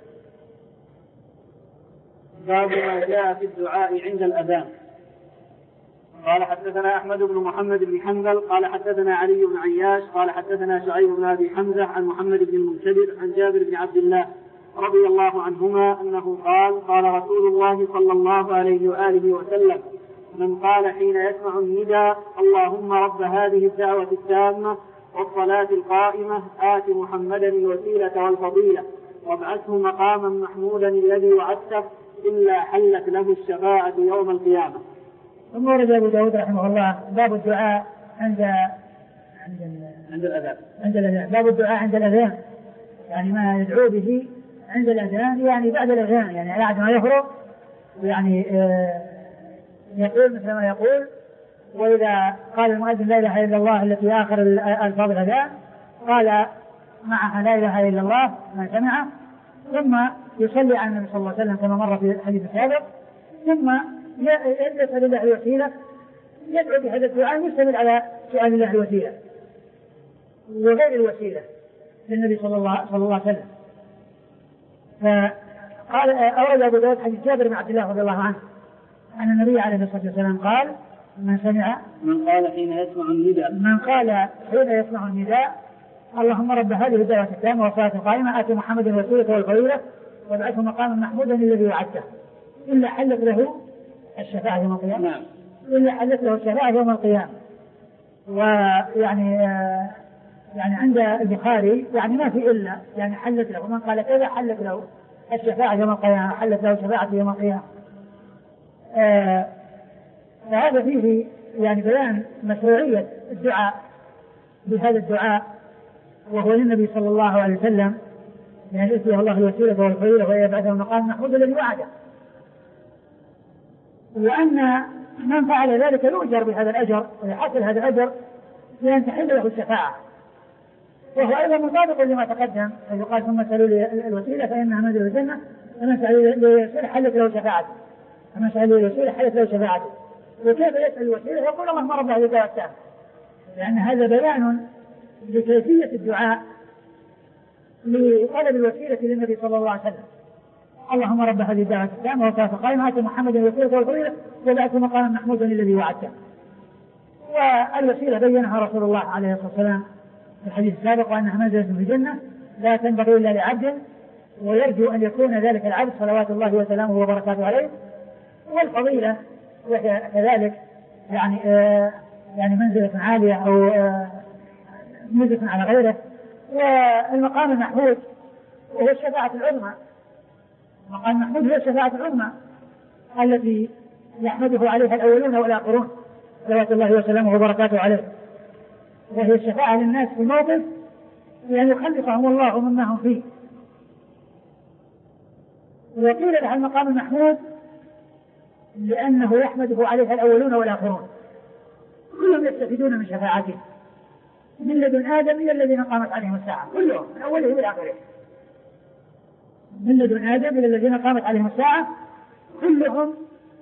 باب ما جاء في الدعاء عند الأذان. قال حدثنا أحمد بن محمد بن حنبل قال حدثنا علي بن عياش قال حدثنا شعيب بن أبي حمزة عن محمد بن المنكدر عن جابر بن عبد الله رضي الله عنهما أنه قال قال رسول الله صلى الله عليه وآله وسلم: من قال حين يسمع النداء: اللهم رب هذه الدعوة التامة والصلاة القائمة آت محمدا الوسيلة والفضيلة وابعثه مقاما محمودا الذي وعدته إلا حلت له الشفاعة يوم القيامة. ثم ورد أبو داود رحمه الله باب الدعاء عند عند عند الأذان. عند الأذان باب الدعاء عند الأذان، يعني ما يدعو به عند الأذان، يعني بعد الأذان، يعني بعد ما يفرغ يعني آه يقول مثل ما يقول. وإذا قال المؤذن لا إله إلا الله التي آخر الفاظ الأذان قال معها لا إله إلا الله من سمعه، ثم يصلي على النبي صلى الله عليه وسلم كما مر في الحديث السابق، ثم يسأل الله الوسيلة، يدعو بهذا الدعاء يستمر على سؤال الله الوسيلة وغير الوسيلة للنبي صلى الله صلى الله عليه وسلم. فقال أورد أبو داود حديث جابر بن عبد الله رضي الله عنه أن النبي عليه الصلاة والسلام قال: من سمع من قال حين يسمع النداء من قال حين يسمع النداء اللهم رب هذه الدعوة التامة والصلاة القائمة آت محمد الوسيلة والفضيلة وابعثه مقاما محمودا الذي وعدته إلا حلت له الشفاعة يوم القيامة. نعم. إلا حلت له الشفاعة يوم القيامة. ويعني آه يعني عند البخاري يعني ما في إلا يعني حلت له، من قال كذا حلت له الشفاعة يوم القيامة، حلت له الشفاعة يوم القيامة. آه فهذا فيه يعني بيان مشروعية الدعاء بهذا الدعاء، وهو للنبي صلى الله عليه وسلم يعني يؤتيه الله الوسيلة والفضيلة ويبعثه مقام محمود الذي وعده، وأن من فعل ذلك يؤجر بهذا الأجر ويحصل هذا الأجر لأن تحل له الشفاعة. وهو أيضا مطابق لما تقدم، يقال ثم سألوا لي الوسيلة فإنها منزل الجنة، فمن سألوا للوسيلة حلت له شفاعته، فمن سألوا للوسيلة حلت له شفاعته. وكيف يسأل الوسيلة؟ يقول اللهم رب هذه الدعوة التامة، لأن هذا بيان لكيفية الدعاء لطلب الوسيلة للنبي صلى الله عليه وسلم. اللهم رب هذه الدعوة التامة والصلاة القائمة آت محمدا الوسيلة والفضيلة وبعثه مقاما محمودا الذي وعدته. والوسيلة بينها رسول الله عليه الصلاة والسلام في الحديث السابق، وأنها منزلة في الجنة لا تنبغي إلا لعبد، ويرجو أن يكون ذلك العبد صلوات الله وسلامه وبركاته عليه. والفضيلة وهي كذلك يعني آه يعني منزلة عالية أو آه منزلة على غيره. والمقام المحمود وهو الشفاعة العظمى، المقام المحمود هو الشفاعة العظمى التي يحمده عليها الأولون والآخرون صلوات الله وسلامه وبركاته عليه، وهي الشفاعة للناس في الموقف لأن يخلصهم الله مما هم فيه. وقيل لها المقام المحمود لأنه يحمده عليها الأولون والآخرون، كلهم يستفيدون من شفاعته من لدن آدم إلى الذين قامت عليهم الساعة، كلهم من أوله إلى آخره، من لدن آدم إلى الذين قامت عليهم الساعة كلهم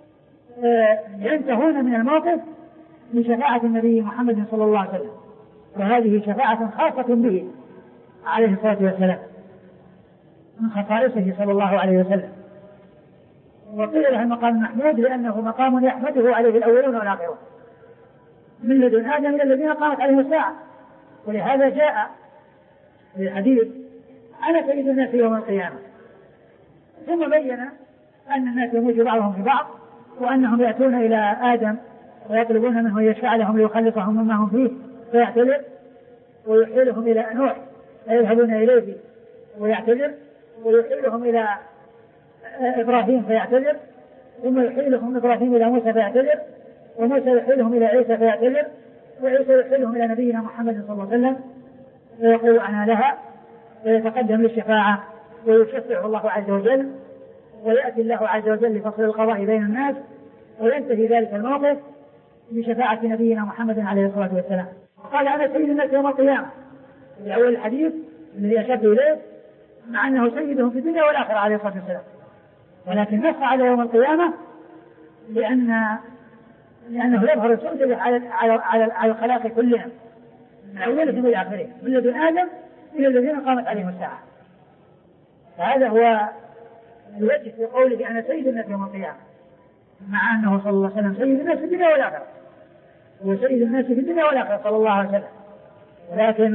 ينتهون من الموقف لشفاعة النبي محمد صلى الله عليه وسلم، وهذه شفاعة خاصة به عليه الصلاة والسلام من خصائصه صلى الله عليه وسلم. وقيل له المقام المحمود لأنه مقام يحمده عليه الأولون والآخرون من لدن آدم إلى الذين قامت عليهم الساعة. ولهذا جاء في الحديث أنا سيد الناس يوم القيامة، ثم بين أن الناس يموت بعضهم في بعض، وأنهم يأتون إلى آدم ويطلبون منه يشفع لهم ليخلصهم مما هم فيه فيعتذر، ويحيلهم إلى نوح فيذهبون إليه ويعتذر، ويحيلهم إلى إبراهيم فيعتذر، ثم يحيلهم إبراهيم إلى موسى فيعتذر، وموسى يحيلهم إلى عيسى فيعتذر، وعيسى يحيلهم إلى نبينا محمد صلى الله عليه وسلم فيقول أنا لها، ويتقدم للشفاعة ويشفعه الله عز وجل، ويأتي الله عز وجل لفصل القضاء بين الناس، وينتهي ذلك الموقف بشفاعة نبينا محمد عليه الصلاة والسلام. قال أنا سيد الناس يوم القيامة في أول الحديث الذي أشرت إليه، مع أنه سيدهم في الدنيا والآخرة عليه الصلاة والسلام، ولكن نص على يوم القيامة لأن لأنه يظهر السؤدد على على على الخلاق كلهم من أولهم إلى آخرهم من لدن آدم إلى الذين قامت عليهم الساعة. فهذا هو الوجه في قوله أنا سيد الناس يوم القيامة، مع أنه صلى الله عليه وسلم سيد الناس في الدنيا والآخرة، هو سيد الناس في الدنيا والآخرة صلى الله عليه وسلم، ولكن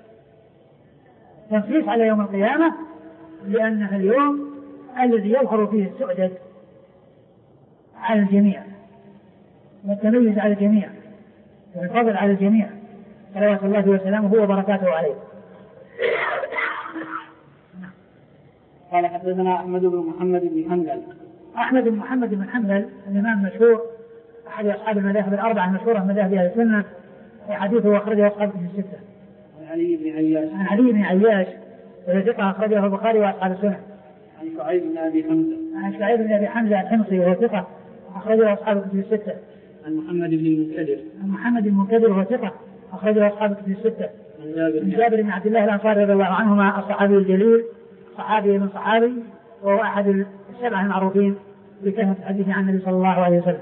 تنصيص على يوم القيامة لأنه اليوم الذي يظهر فيه السؤدد على الجميع والتميز على الجميع والفضل على الجميع صلوات الله وسلامه وبركاته عليه. قال حدثنا أحمد بن محمد بن حنبل. أحمد بن محمد بن حنبل الإمام المشهور أحد أصحاب المذاهب الأربعة المشهورة من مذاهب أهل السنة، وحديثه أخرجه أصحاب الكتب الستة. عن علي بن عياش. عن علي بن عياش وهو ثقة أخرجه البخاري وأصحاب السنة. عن شعيب بن أبي حمزة. عن شعيب بن أبي حمزة الحمصي وهو ثقة أخرجه أصحاب الكتب الستة. عن محمد بن المنكدر. عن محمد بن المنكدر وهو ثقة أخرجه أصحاب الكتب الستة. عن جابر بن عبد الله الأنصاري رضي الله عنهما الصحابي الجليل، صحابي من صحابي، وهو أحد السبعة المعروفين بكثرة الحديث عن النبي صلى الله عليه وسلم.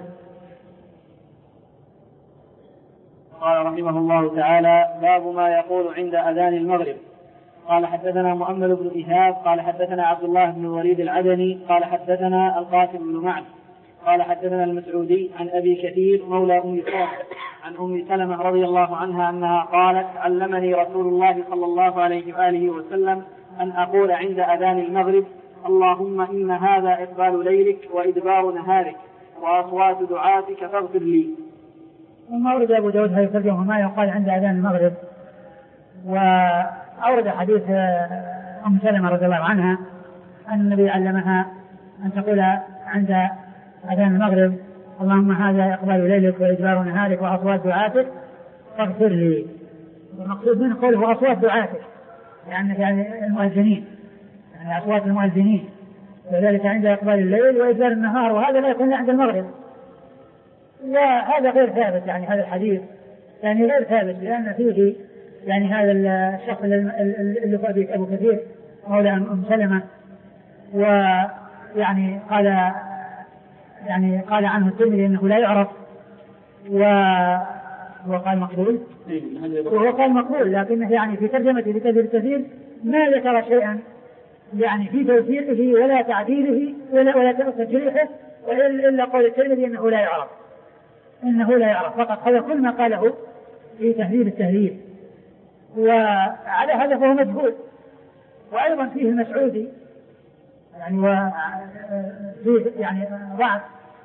قال رحمه الله تعالى باب ما يقول عند أذان المغرب. قال حدثنا مؤمل بن إيهاب قال حدثنا عبد الله بن الوليد العدني قال حدثنا القاسم بن معد قال حدثنا المسعودي عن أبي كثير مولى أم سلمة عن أم سلمة رضي الله عنها أنها قالت علمني رسول الله صلى الله عليه وآله وسلم أن أقول عند أذان المغرب اللهم إن هذا إقبال ليلك وإدبار نهارك وأصوات دعاتك فاغفر لي. ثم أورد أبو داود هذا الترجمة ما يقال عند أذان المغرب، وأورد حديث أم سلمة رضي الله عنها أن النبي علمها أن تقول عند أذان المغرب اللهم هذا إقبال ليلك وإدبار نهارك وأصوات دعاتك فاغفر لي. والمقصود منه قوله أصوات دعاتك يعني يعني المؤذنين، يعني أصوات المؤذنين، وذلك عند إقبال الليل وإدبار النهار، وهذا لا يكون عند المغرب. لا هذا غير ثابت، يعني هذا الحديث يعني غير ثابت، لأن فيه يعني هذا الشخص اللي هو أبو كثير مولى أم سلمة، ويعني قال يعني قال عنه الترمذي أنه لا يعرف، وهو قال مقبول وهو قال مقبول، لكنه يعني في ترجمته لكثير كثير ما ذكر شيئا يعني في توثيقه ولا تعديله ولا ولا تجريحه إلا قول الترمذي أنه لا يعرف إنه لا يعرف فقط. هذا كل ما قاله في تهذيب التهذيب، وعلى هذا فهو مجهول. وأيضا فيه المسعودي يعني وفيه يعني ضعف،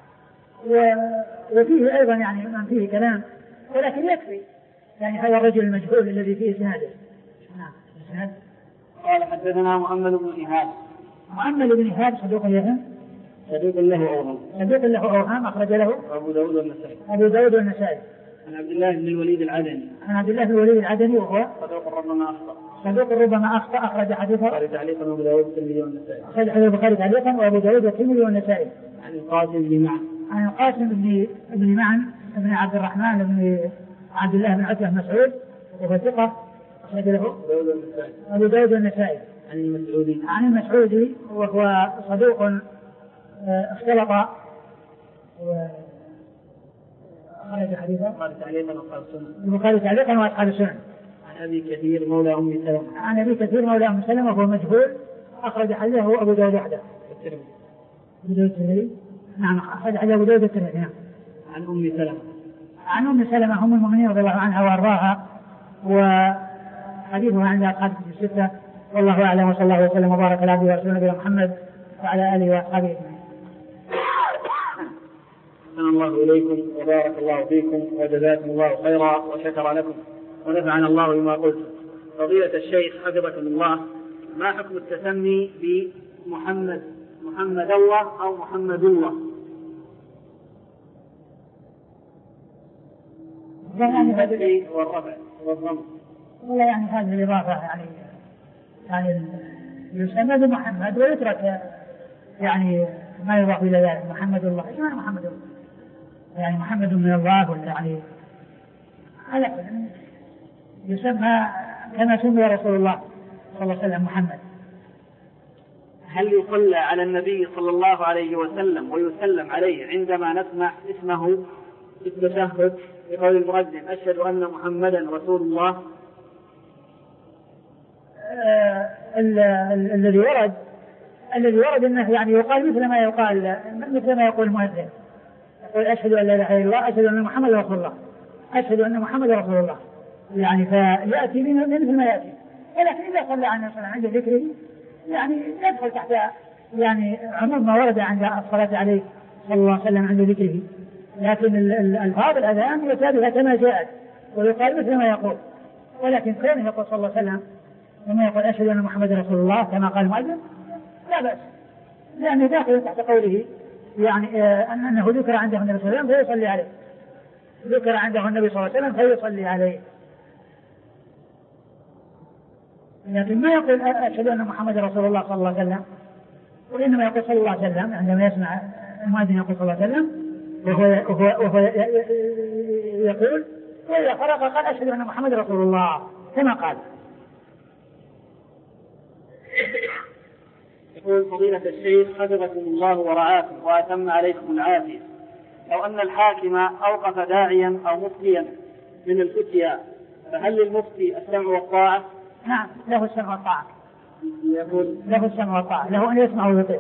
وفيه أيضا يعني من فيه كلام، ولكن يكفي يعني هذا الرجل المجهول الذي فيه إسناده. نعم. قال حدثنا محمد بن إيهاب. محمد بن إيهاب صدوق يهم صدوق له أوهام صدوق له أوهام أخرج له أبو داود والنسائي أبو داود والنسائي. عن عبد الله بن الوليد العدني عن عبد الله بن الوليد العدني وهو صدوق ربما أخطأ صدوق ربما أخطأ أخرج حديثه البخاري تعليقا وأبو داود والترمذي والنسائي أخرج حديث البخاري تعليقا وأبو داود والترمذي والنسائي. عن القاسم بن معن عن القاسم بن بن معن بن عبد الرحمن بن عبد الله بن عتبة مسعود وهو ثقة أخرج له أبو داود والنسائي. عن المسعودي عن المسعودي وهو صدوق اختلط وخرج حديثه البخاري تعليقا واصحاب السنن. عن ابي كثير مولى ام سلمة عن ابي كثير مولى ام سلمة وهو مجهول اخرج حديثه ابو داود وحده. ابو داود الترمذي نعم اخرج حديث ابو داود الترمذي. نعم. عن ام سلمة عن ام سلمة ام المؤمنين رضي الله عنها وارضاها، وحديثها عند اصحاب الستة. والله اعلم وصلى الله وسلم وبارك على عبده ورسوله نبينا محمد وعلى اله واصحابه اجمعين. أحسن الله إليكم وبارك الله فيكم وجزاكم الله خيرا وشكر لكم ونفعنا الله بما قلتم. فضيلة الشيخ حفظكم الله، ما حكم التسمي بمحمد محمد الله أو محمد الله؟ يعني هذا والرفع والضم ولا يعني هذه الإضافة يعني يعني يسمى بمحمد ويترك يعني ما يضاف إلى ذلك محمد الله. إيش معنى محمد الله؟ يعني محمد من الله ولا يعني على يسمى كما سمي رسول الله صلى الله عليه وسلم محمد. هل يصلى على النبي صلى الله عليه وسلم ويسلم عليه عندما نسمع اسمه في التشهد بقول المؤذن أشهد أن محمدا رسول الله؟ آه الذي ورد الذي ورد انه يعني يقال مثل ما يقال مثل ما يقول المؤذن، يقول اشهد ان لا اله الا الله اشهد ان محمد رسول الله اشهد ان محمد رسول الله، يعني فياتي مثل ما ياتي. ولكن اذا صلى عليه وسلم عند ذكره يعني يدخل تحت يعني عموم ما ورد عند الصلاه عليه صلى الله عليه وسلم عند ذكره، لكن الفاظ الاذان يتابعها كما جاءت ويقال مثل ما يقول. ولكن كونه يقول صلى الله عليه وسلم وما يقول أشهد أن محمد رسول الله كما قال المؤذن لا بأس، لأنه داخل تحت قوله يعني آه أنه ذكر عنده النبي صلى الله عليه وسلم فيصلي عليه، ذكر عنده النبي صلى الله عليه وسلم فيصلي عليه. لكن ما يقول أشهد أن محمد رسول الله صلى الله عليه وسلم، وإنما يقول صلى الله عليه وسلم عندما يسمع المؤذن يقول صلى الله عليه وسلم وهو, وهو, وهو يقول، وإذا فرق قال أشهد أن محمد رسول الله كما قال. يقول فضيلة الشيخ حفظكم الله ورعاكم وأتم عليكم العافية، لو أن الحاكم أوقف داعيا أو مفتيا من الفتيا فهل للمفتي السمع والطاعة؟ نعم له السمع والطاعة. يقول له السمع والطاعة، له أن يسمع ويطيع،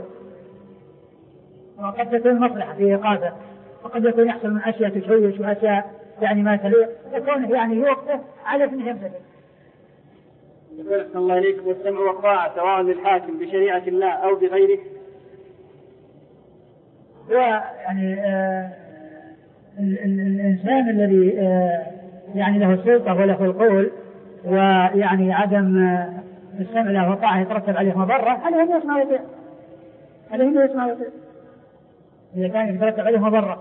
وقد تكون مصلحة في إيقافه، وقد يكون يحصل من أشياء تشوش وأشياء يعني ما تليق، يكون يعني يوقفه على ابن همزة. يقول أحسن الله إليكم والسمع والطاعة سواء للحاكم بشريعة الله أو بغيره. ويعني آه ال- ال- الإنسان الذي آه يعني له السلطة وله القول ويعني عدم آه السمع له والطاعة يترتب عليه مضرة، هذا هم يسمع ويطيع، هذا هم يسمع ويطيع إذا كان يترتب عليه مضرة.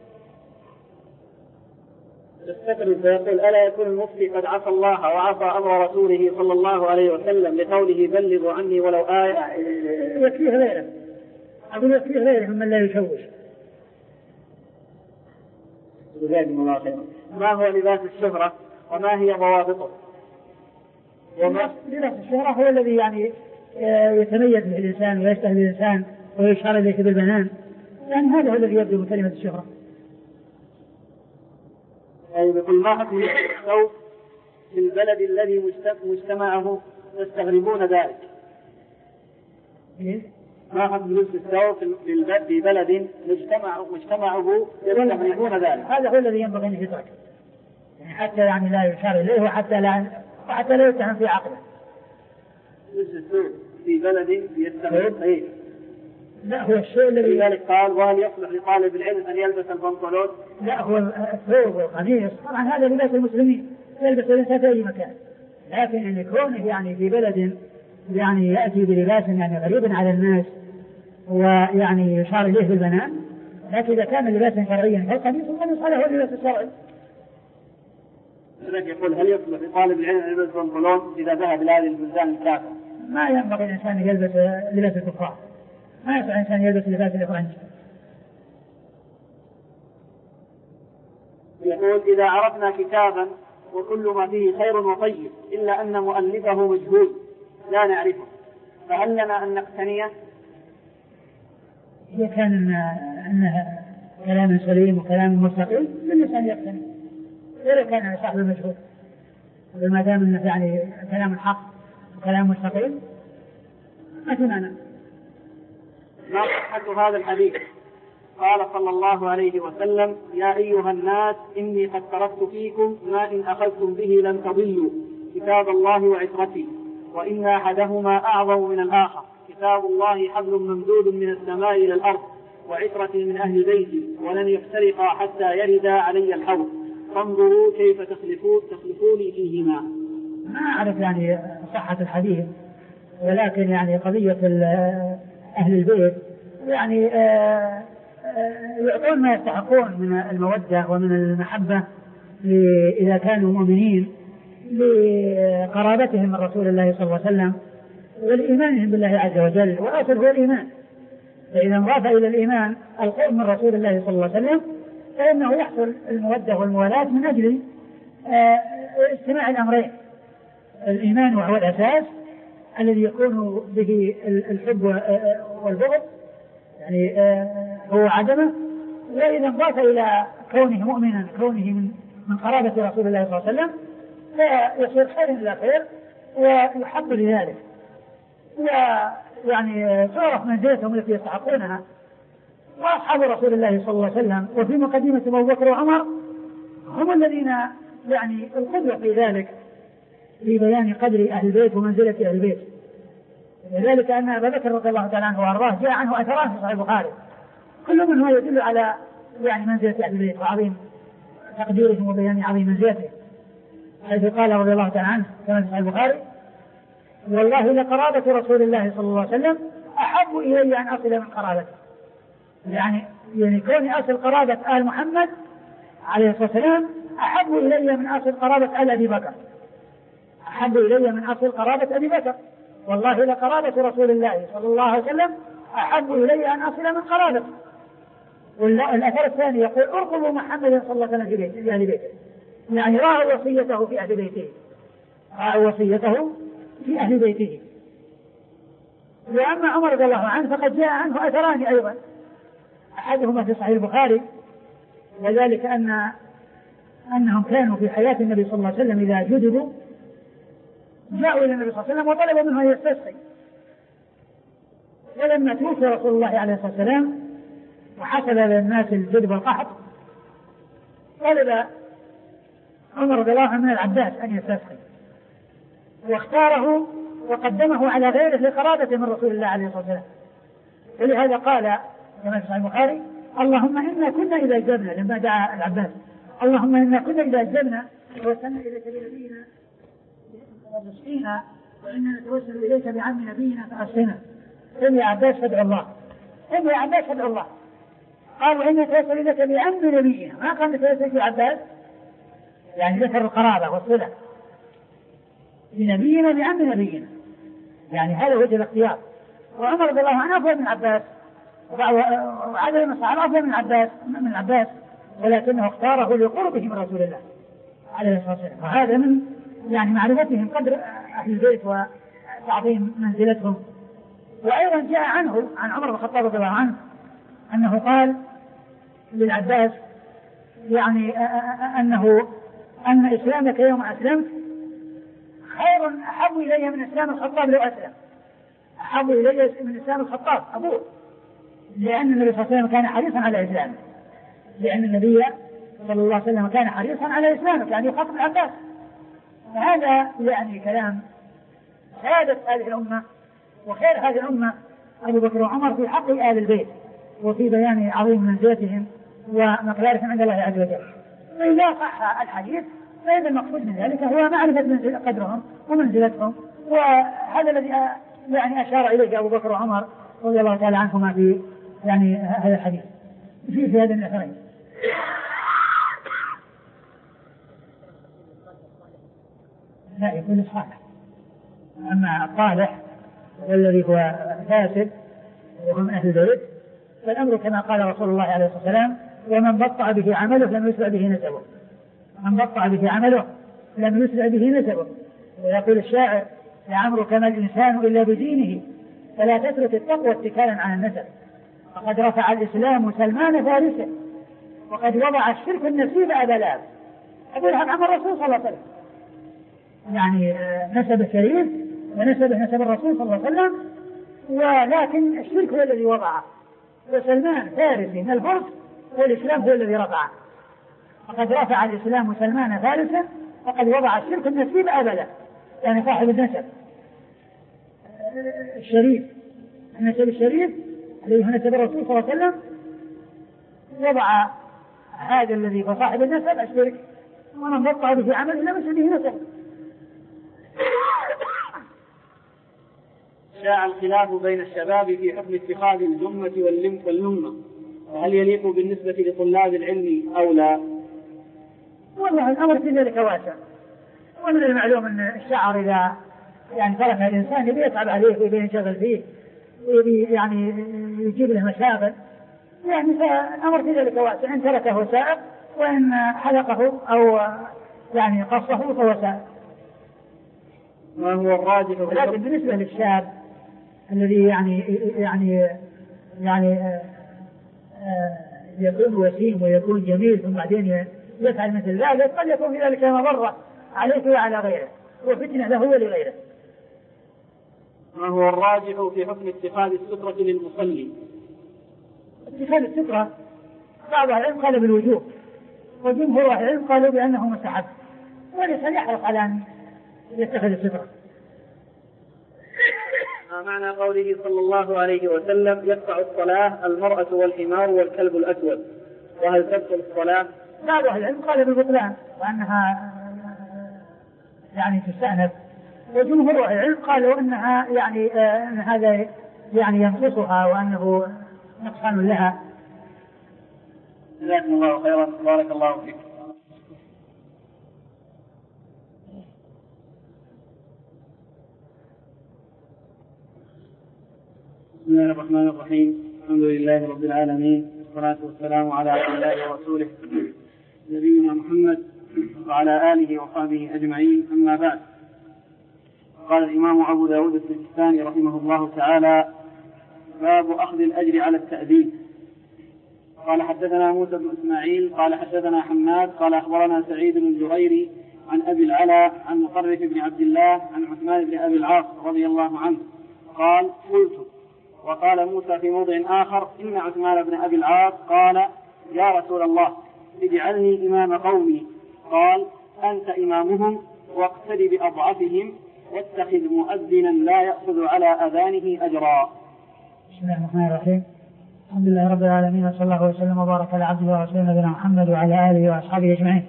يستقبل فيقول ألا يكون المفتي قد عصى الله وعصى أمر رسوله صلى الله عليه وسلم لقوله بلغوا عني ولو آية؟ يكفيه غيره، أقول يكفيه غيره من لا يشوش. جزاكم الله خيرا. ما هو لباس الشهرة وما هي ضوابطه؟ لباس الشهرة هو الذي يعني يتميز به الإنسان ويشتهي الإنسان ويشار إليه بالبنان، يعني هذا هو الذي يبدو بكلمة الشهرة. يعني يقول ما حكم الثوب في البلد الذي مجتمعه تستغربون ذلك؟ إيه؟ ما حكم لبس الثوب في بلد مجتمعه مجتمعه يستغربون ذلك؟ هذا هو الذي ينبغي أن يترك، يعني حتى يعني لا يشار إليه وحتى لا وحتى لا يتهم في عقله. لبس الثوب في بلد يستغرب إيه؟ لا هو الشيء الذي لذلك قال وهل يصلح لطالب العلم أن يلبس البنطلون؟ لا هو الثوب والقميص طبعا هذا لباس المسلمين يلبس الإنسان في أي مكان، لكن أن يكون يعني في بلد يعني يأتي بلباس يعني غريب على الناس ويعني يشار إليه بالبنان، لكن إذا كان لباسا شرعيا فالقميص والقميص هذا هو اللباس الشرعي. لذلك يقول هل يصلح لطالب العلم أن يلبس البنطلون إذا ذهب إلى هذه البلدان الكافرة؟ ما ينبغي الإنسان يلبس لباس الكفار، ما يصلح الإنسان يلبس لباس الإفرنج. يقول إذا عرفنا كتابا وكل ما فيه خير وطيب إلا أن مؤلفه مجهول لا نعرفه فهل لنا أن نقتنيه؟ إذا كان أنه كلام سليم وكلام مستقيم للإنسان يقتني، إذا كان صاحب المجهول وما دام أنه يعني كلام الحق وكلام مستقيم ما في معنى. ما صحة هذا الحديث؟ قال صلى الله عليه وسلم يا أيها الناس إني قد تركت فيكم ما إن أخذتم به لن تضلوا كتاب الله وعترتي وإن أحدهما أعظم من الآخر كتاب الله حبل ممدود من السماء إلى الأرض وعترتي من أهل بيتي ولن يفترقا حتى يردا علي الحوض فانظروا كيف تخلفوني فيهما. ما أعرف يعني صحة الحديث، ولكن يعني قضية أهل البيت يعني يعطون ما يستحقون من المودة ومن المحبة إذا كانوا مؤمنين لقرابتهم من رسول الله صلى الله عليه وسلم ولإيمانهم بالله عز وجل، وأصل هو الإيمان، فإذا انضاف إلى الإيمان القرب من رسول الله صلى الله عليه وسلم فإنه يحصل المودة والموالاة من أجل اجتماع الأمرين، الإيمان وهو الأساس الذي يكون به الحب والبغض يعني هو عدمه، وإذا انضاف إلى كونه مؤمنا كونه من من قرابة رسول الله صلى الله عليه وسلم فيصير خير إلى خير ويحب لذلك، ويعني تعرف منزلتهم التي يستحقونها. وأصحاب رسول الله صلى الله عليه وسلم وفي مقدمة أبو بكر وعمر هم الذين يعني القدوة في ذلك في بيان قدر أهل البيت ومنزلة أهل البيت، لذلك أن أبا بكر رضي الله تعالى عنه وأرضاه جاء عنه أثران في صحيح البخاري كل منه يدل على يعني منزلة أهل البيت وعظيم تقديرهم وبيان عظيم منزلته، حيث قال رضي الله تعالى عنه كما في صحيح البخاري والله لقرابة رسول الله صلى الله عليه وسلم أحب إلي أن أصل من قرابته، يعني يعني كوني أصل قرابة آل محمد عليه الصلاة والسلام أحب إلي من أصل قرابة آل أبي بكر، أحب إلي من أصل قرابة أبي بكر، والله لقرابة رسول الله صلى الله عليه وسلم أحب إلي أن أصل من قرابته. والأثر الثاني يقول ارقبوا محمد صلى الله عليه وسلم في بيته في أهل بيته، يعني رأى وصيته في أهل بيته، رأى وصيته في أهل بيته. وأما عمر رضي الله عنه فقد جاء عنه أثران أيضا، أحدهما في صحيح البخاري وذلك أن أنهم كانوا في حياة النبي صلى الله عليه وسلم إذا جددوا جاءوا إلى النبي صلى الله عليه وسلم وطلبوا منه أن يستسقي، ولما توفي رسول الله عليه الصلاة والسلام وحصل للناس الجدب والقحط طلب عمر رضي الله عنه من العباس أن يستسقي واختاره وقدمه على غيره لقرابته من رسول الله عليه الصلاة والسلام، ولهذا قال كما في صحيح البخاري اللهم إنا كنا إذا أجبنا لما دعا العباس اللهم إنا كنا إذا أجبنا ووصلنا إليك بنبينا ونسقينا وإنا نتوسل إليك بعم نبينا فأسقنا، قل يا عباس فادعوا الله، قل يا عباس فادعوا الله، قال وإنا نتوسل إليك بعم نبينا، ما قال نتوسل إليك عباس يعني ذكر القرابة والصلة بنبينا بعم نبينا، يعني هذا وجه الاختيار. وعمر رضي الله عنه أفضل من عباس وعدد من الصحابة أفضل من عباس من عباس ولكنه اختاره لقربه من رسول الله عليه الصلاة والسلام، وهذا من يعني معرفتهم قدر أهل البيت وتعظيم منزلتهم. وأيضا جاء عنه عن عمر بن الخطاب رضي الله عنه أنه قال للعباس يعني أنه أن إسلامك يوم أسلمت خير أحب إلي من إسلام الخطاب لو أسلم، أحب إلي من إسلام الخطاب أبوه، لأن النبي صلى الله عليه وسلم كان حريصا على إسلامه، لأن النبي صلى الله عليه وسلم كان حريصا على إسلامه، يعني يخاطب العباس. فهذا يعني كلام سادة هذه الأمة وخير هذه الأمة أبو بكر وعمر في حق آل البيت وفي بيان عظيم منزلتهم ومقدارهم عند الله عز وجل. وإذا صح الحديث فإذا المقصود من ذلك هو معرفة قدرهم ومنزلتهم، وهذا الذي يعني أشار إليه أبو بكر وعمر رضي الله تعالى عنهما في يعني هذا الحديث في في هذا الأثرين. لا يكون صالح، أما الصالح والذي هو فاسد وهم أهل البيت فالأمر كما قال رسول الله عليه الصلاة والسلام: ومن بطأ به عمله لم يسرع به نسبه. من بطأ به عمله لم يسرع به نسبه. ويقول الشاعر: لعمرك ما الإنسان إلا بدينه فلا تترك التقوى اتكالا على النسب. فقد رفع الإسلام سلمان فارسه وقد وضع الشرك النسيب أبا لهب. أقول هذا عمل الرسول صلى الله عليه وسلم، يعني نسب شريف ونسبه نسب الرسول صلى الله عليه وسلم، ولكن الشرك هو الذي وضعه، وسلمان فارسي من الفرس والإسلام هو الذي رفعه. فقد رفع الإسلام سلمان فارسا وقد وضع الشرك النسيب أبا لهب، يعني صاحب النسب الشريف، النسب الشريف الذي هو نسب الرسول صلى الله عليه وسلم، وضع هذا الذي هو صاحب النسب الشرك، ومن بطأ به عمله لم يسرع به نسب. شاع الخلاف بين الشباب في حكم اتخاذ الجمة واللمة، وهل يليق بالنسبة لطلاب العلم أو لا؟ والله الأمر في ذلك واسع، ومن المعلوم أن الشعر إذا يعني ترك الإنسان يبي يتعب عليه ويبي ينشغل فيه ويبي يعني يجيب له مشاغل، يعني فالأمر في ذلك واسع، إن تركه سائق وإن حلقه أو يعني قصه فهو سائق. ما هو الراجح؟ لكن بالنسبة للشاب الذي يعني يعني يعني آآ آآ يكون وسيم ويكون جميل ثم بعدين يفعل مثل ذلك قد يكون في ذلك مضرة عليه وعلى غيره وفتنة له ولغيره. ما هو الراجح في حكم اتخاذ السترة للمصلي؟ اتخاذ السترة بعض العلم قال بالوجوب، وجمهور العلم قالوا بأنه مستحب، وليس يحرص على أن يتخذ السترة. ما معنى قوله صلى الله عليه وسلم: يقطع الصلاة المرأة والحمار والكلب الأسود، وهل تبطل الصلاة؟ بعض العلم قال بالبطلان وأنها يعني تستأنف، وجمهور العلم قالوا أنها يعني أن هذا يعني ينقصها وأنه نقصان لها. جزاكم الله خيرا، بارك الله فيك. بسم الله الرحمن الرحيم، الحمد لله رب العالمين، والصلاة والسلام على عبد الله ورسوله نبينا محمد وعلى آله وصحبه أجمعين، أما بعد. قال الإمام أبو داود السجستاني رحمه الله تعالى: باب أخذ الأجر على التأديب. قال حدثنا موسى بن إسماعيل قال حدثنا حماد قال أخبرنا سعيد بن الجريري عن أبي العلا عن مطرف بن عبد الله عن عثمان بن أبي العاص رضي الله عنه قال: قلت. وقال موسى في موضع آخر: إن عثمان بن أبي العاص قال: يا رسول الله اجعلني إمام قومي. قال: أنت إمامهم واقتد بأضعفهم واتخذ مؤذنا لا يأخذ على أذانه أجرا. بسم الله الرحمن الرحيم، الحمد لله رب العالمين، وصلى الله وسلم وبارك على عبده ورسوله نبينا محمد وعلى آله وأصحابه أجمعين.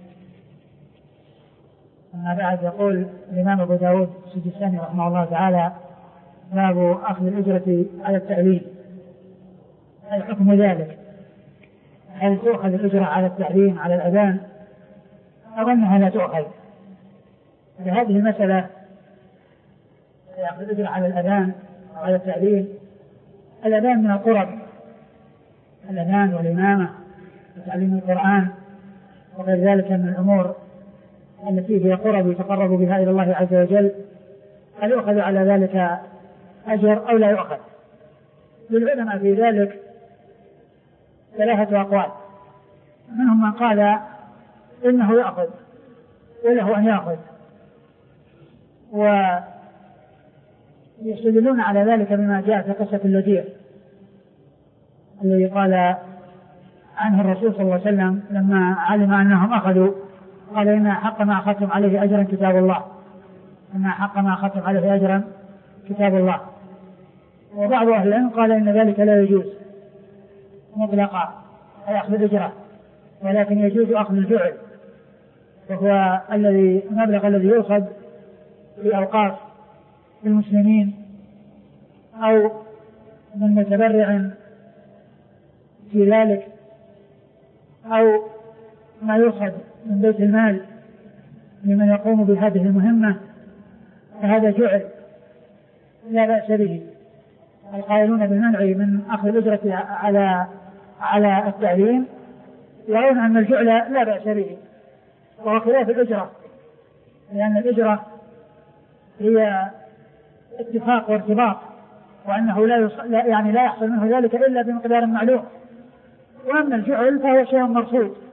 أما بعد، يقول الإمام أبو داود السجستاني رحمه الله تعالى: باب أخذ الأجرة على التعليم. هل حكم ذلك؟ هل تؤخذ الأجرة على التعليم على الأذان أو أنها لا تؤخذ؟ لهذه المسألة يأخذ الأجرة على الأذان أو على التعليم. الأذان من القرب، الأذان والإمامة وتعليم القرآن وغير ذلك من الأمور التي هي قرب يتقرب بها إلى الله عز وجل هل يؤخذ على ذلك أجر أو لا يؤخذ؟ للعلماء في ذلك ثلاثة أقوال. منهم من قال إنه يأخذ وله أن يأخذ، ويستدلون على ذلك بما جاء في قصة اللجير الذي قال عنه الرسول صلى الله عليه وسلم لما علم أنهم أخذوا قال إن حق ما أخذتم عليه أجرا كتاب الله، إن حق ما أخذتم عليه أجرا كتاب الله. وبعض أهل العلم قال إن ذلك لا يجوز مطلقا أي أخذ الأجرة، ولكن يجوز أخذ الجعل، وهو الذي المبلغ الذي يؤخذ في أوقاف المسلمين أو من متبرع في ذلك أو ما يؤخذ من بيت المال لمن يقوم بهذه المهمة، فهذا جعل لا بأس به. القائلون بالمنع من أخذ الأجرة على على التعليم يرون أن الجعل لا بأس به، وهو خلاف الأجرة، لأن الأجرة هي اتفاق وارتباط، وأنه لا, لا يعني لا يحصل منه ذلك إلا بمقدار معلوم. وأما الجعل فهو شيء مرصود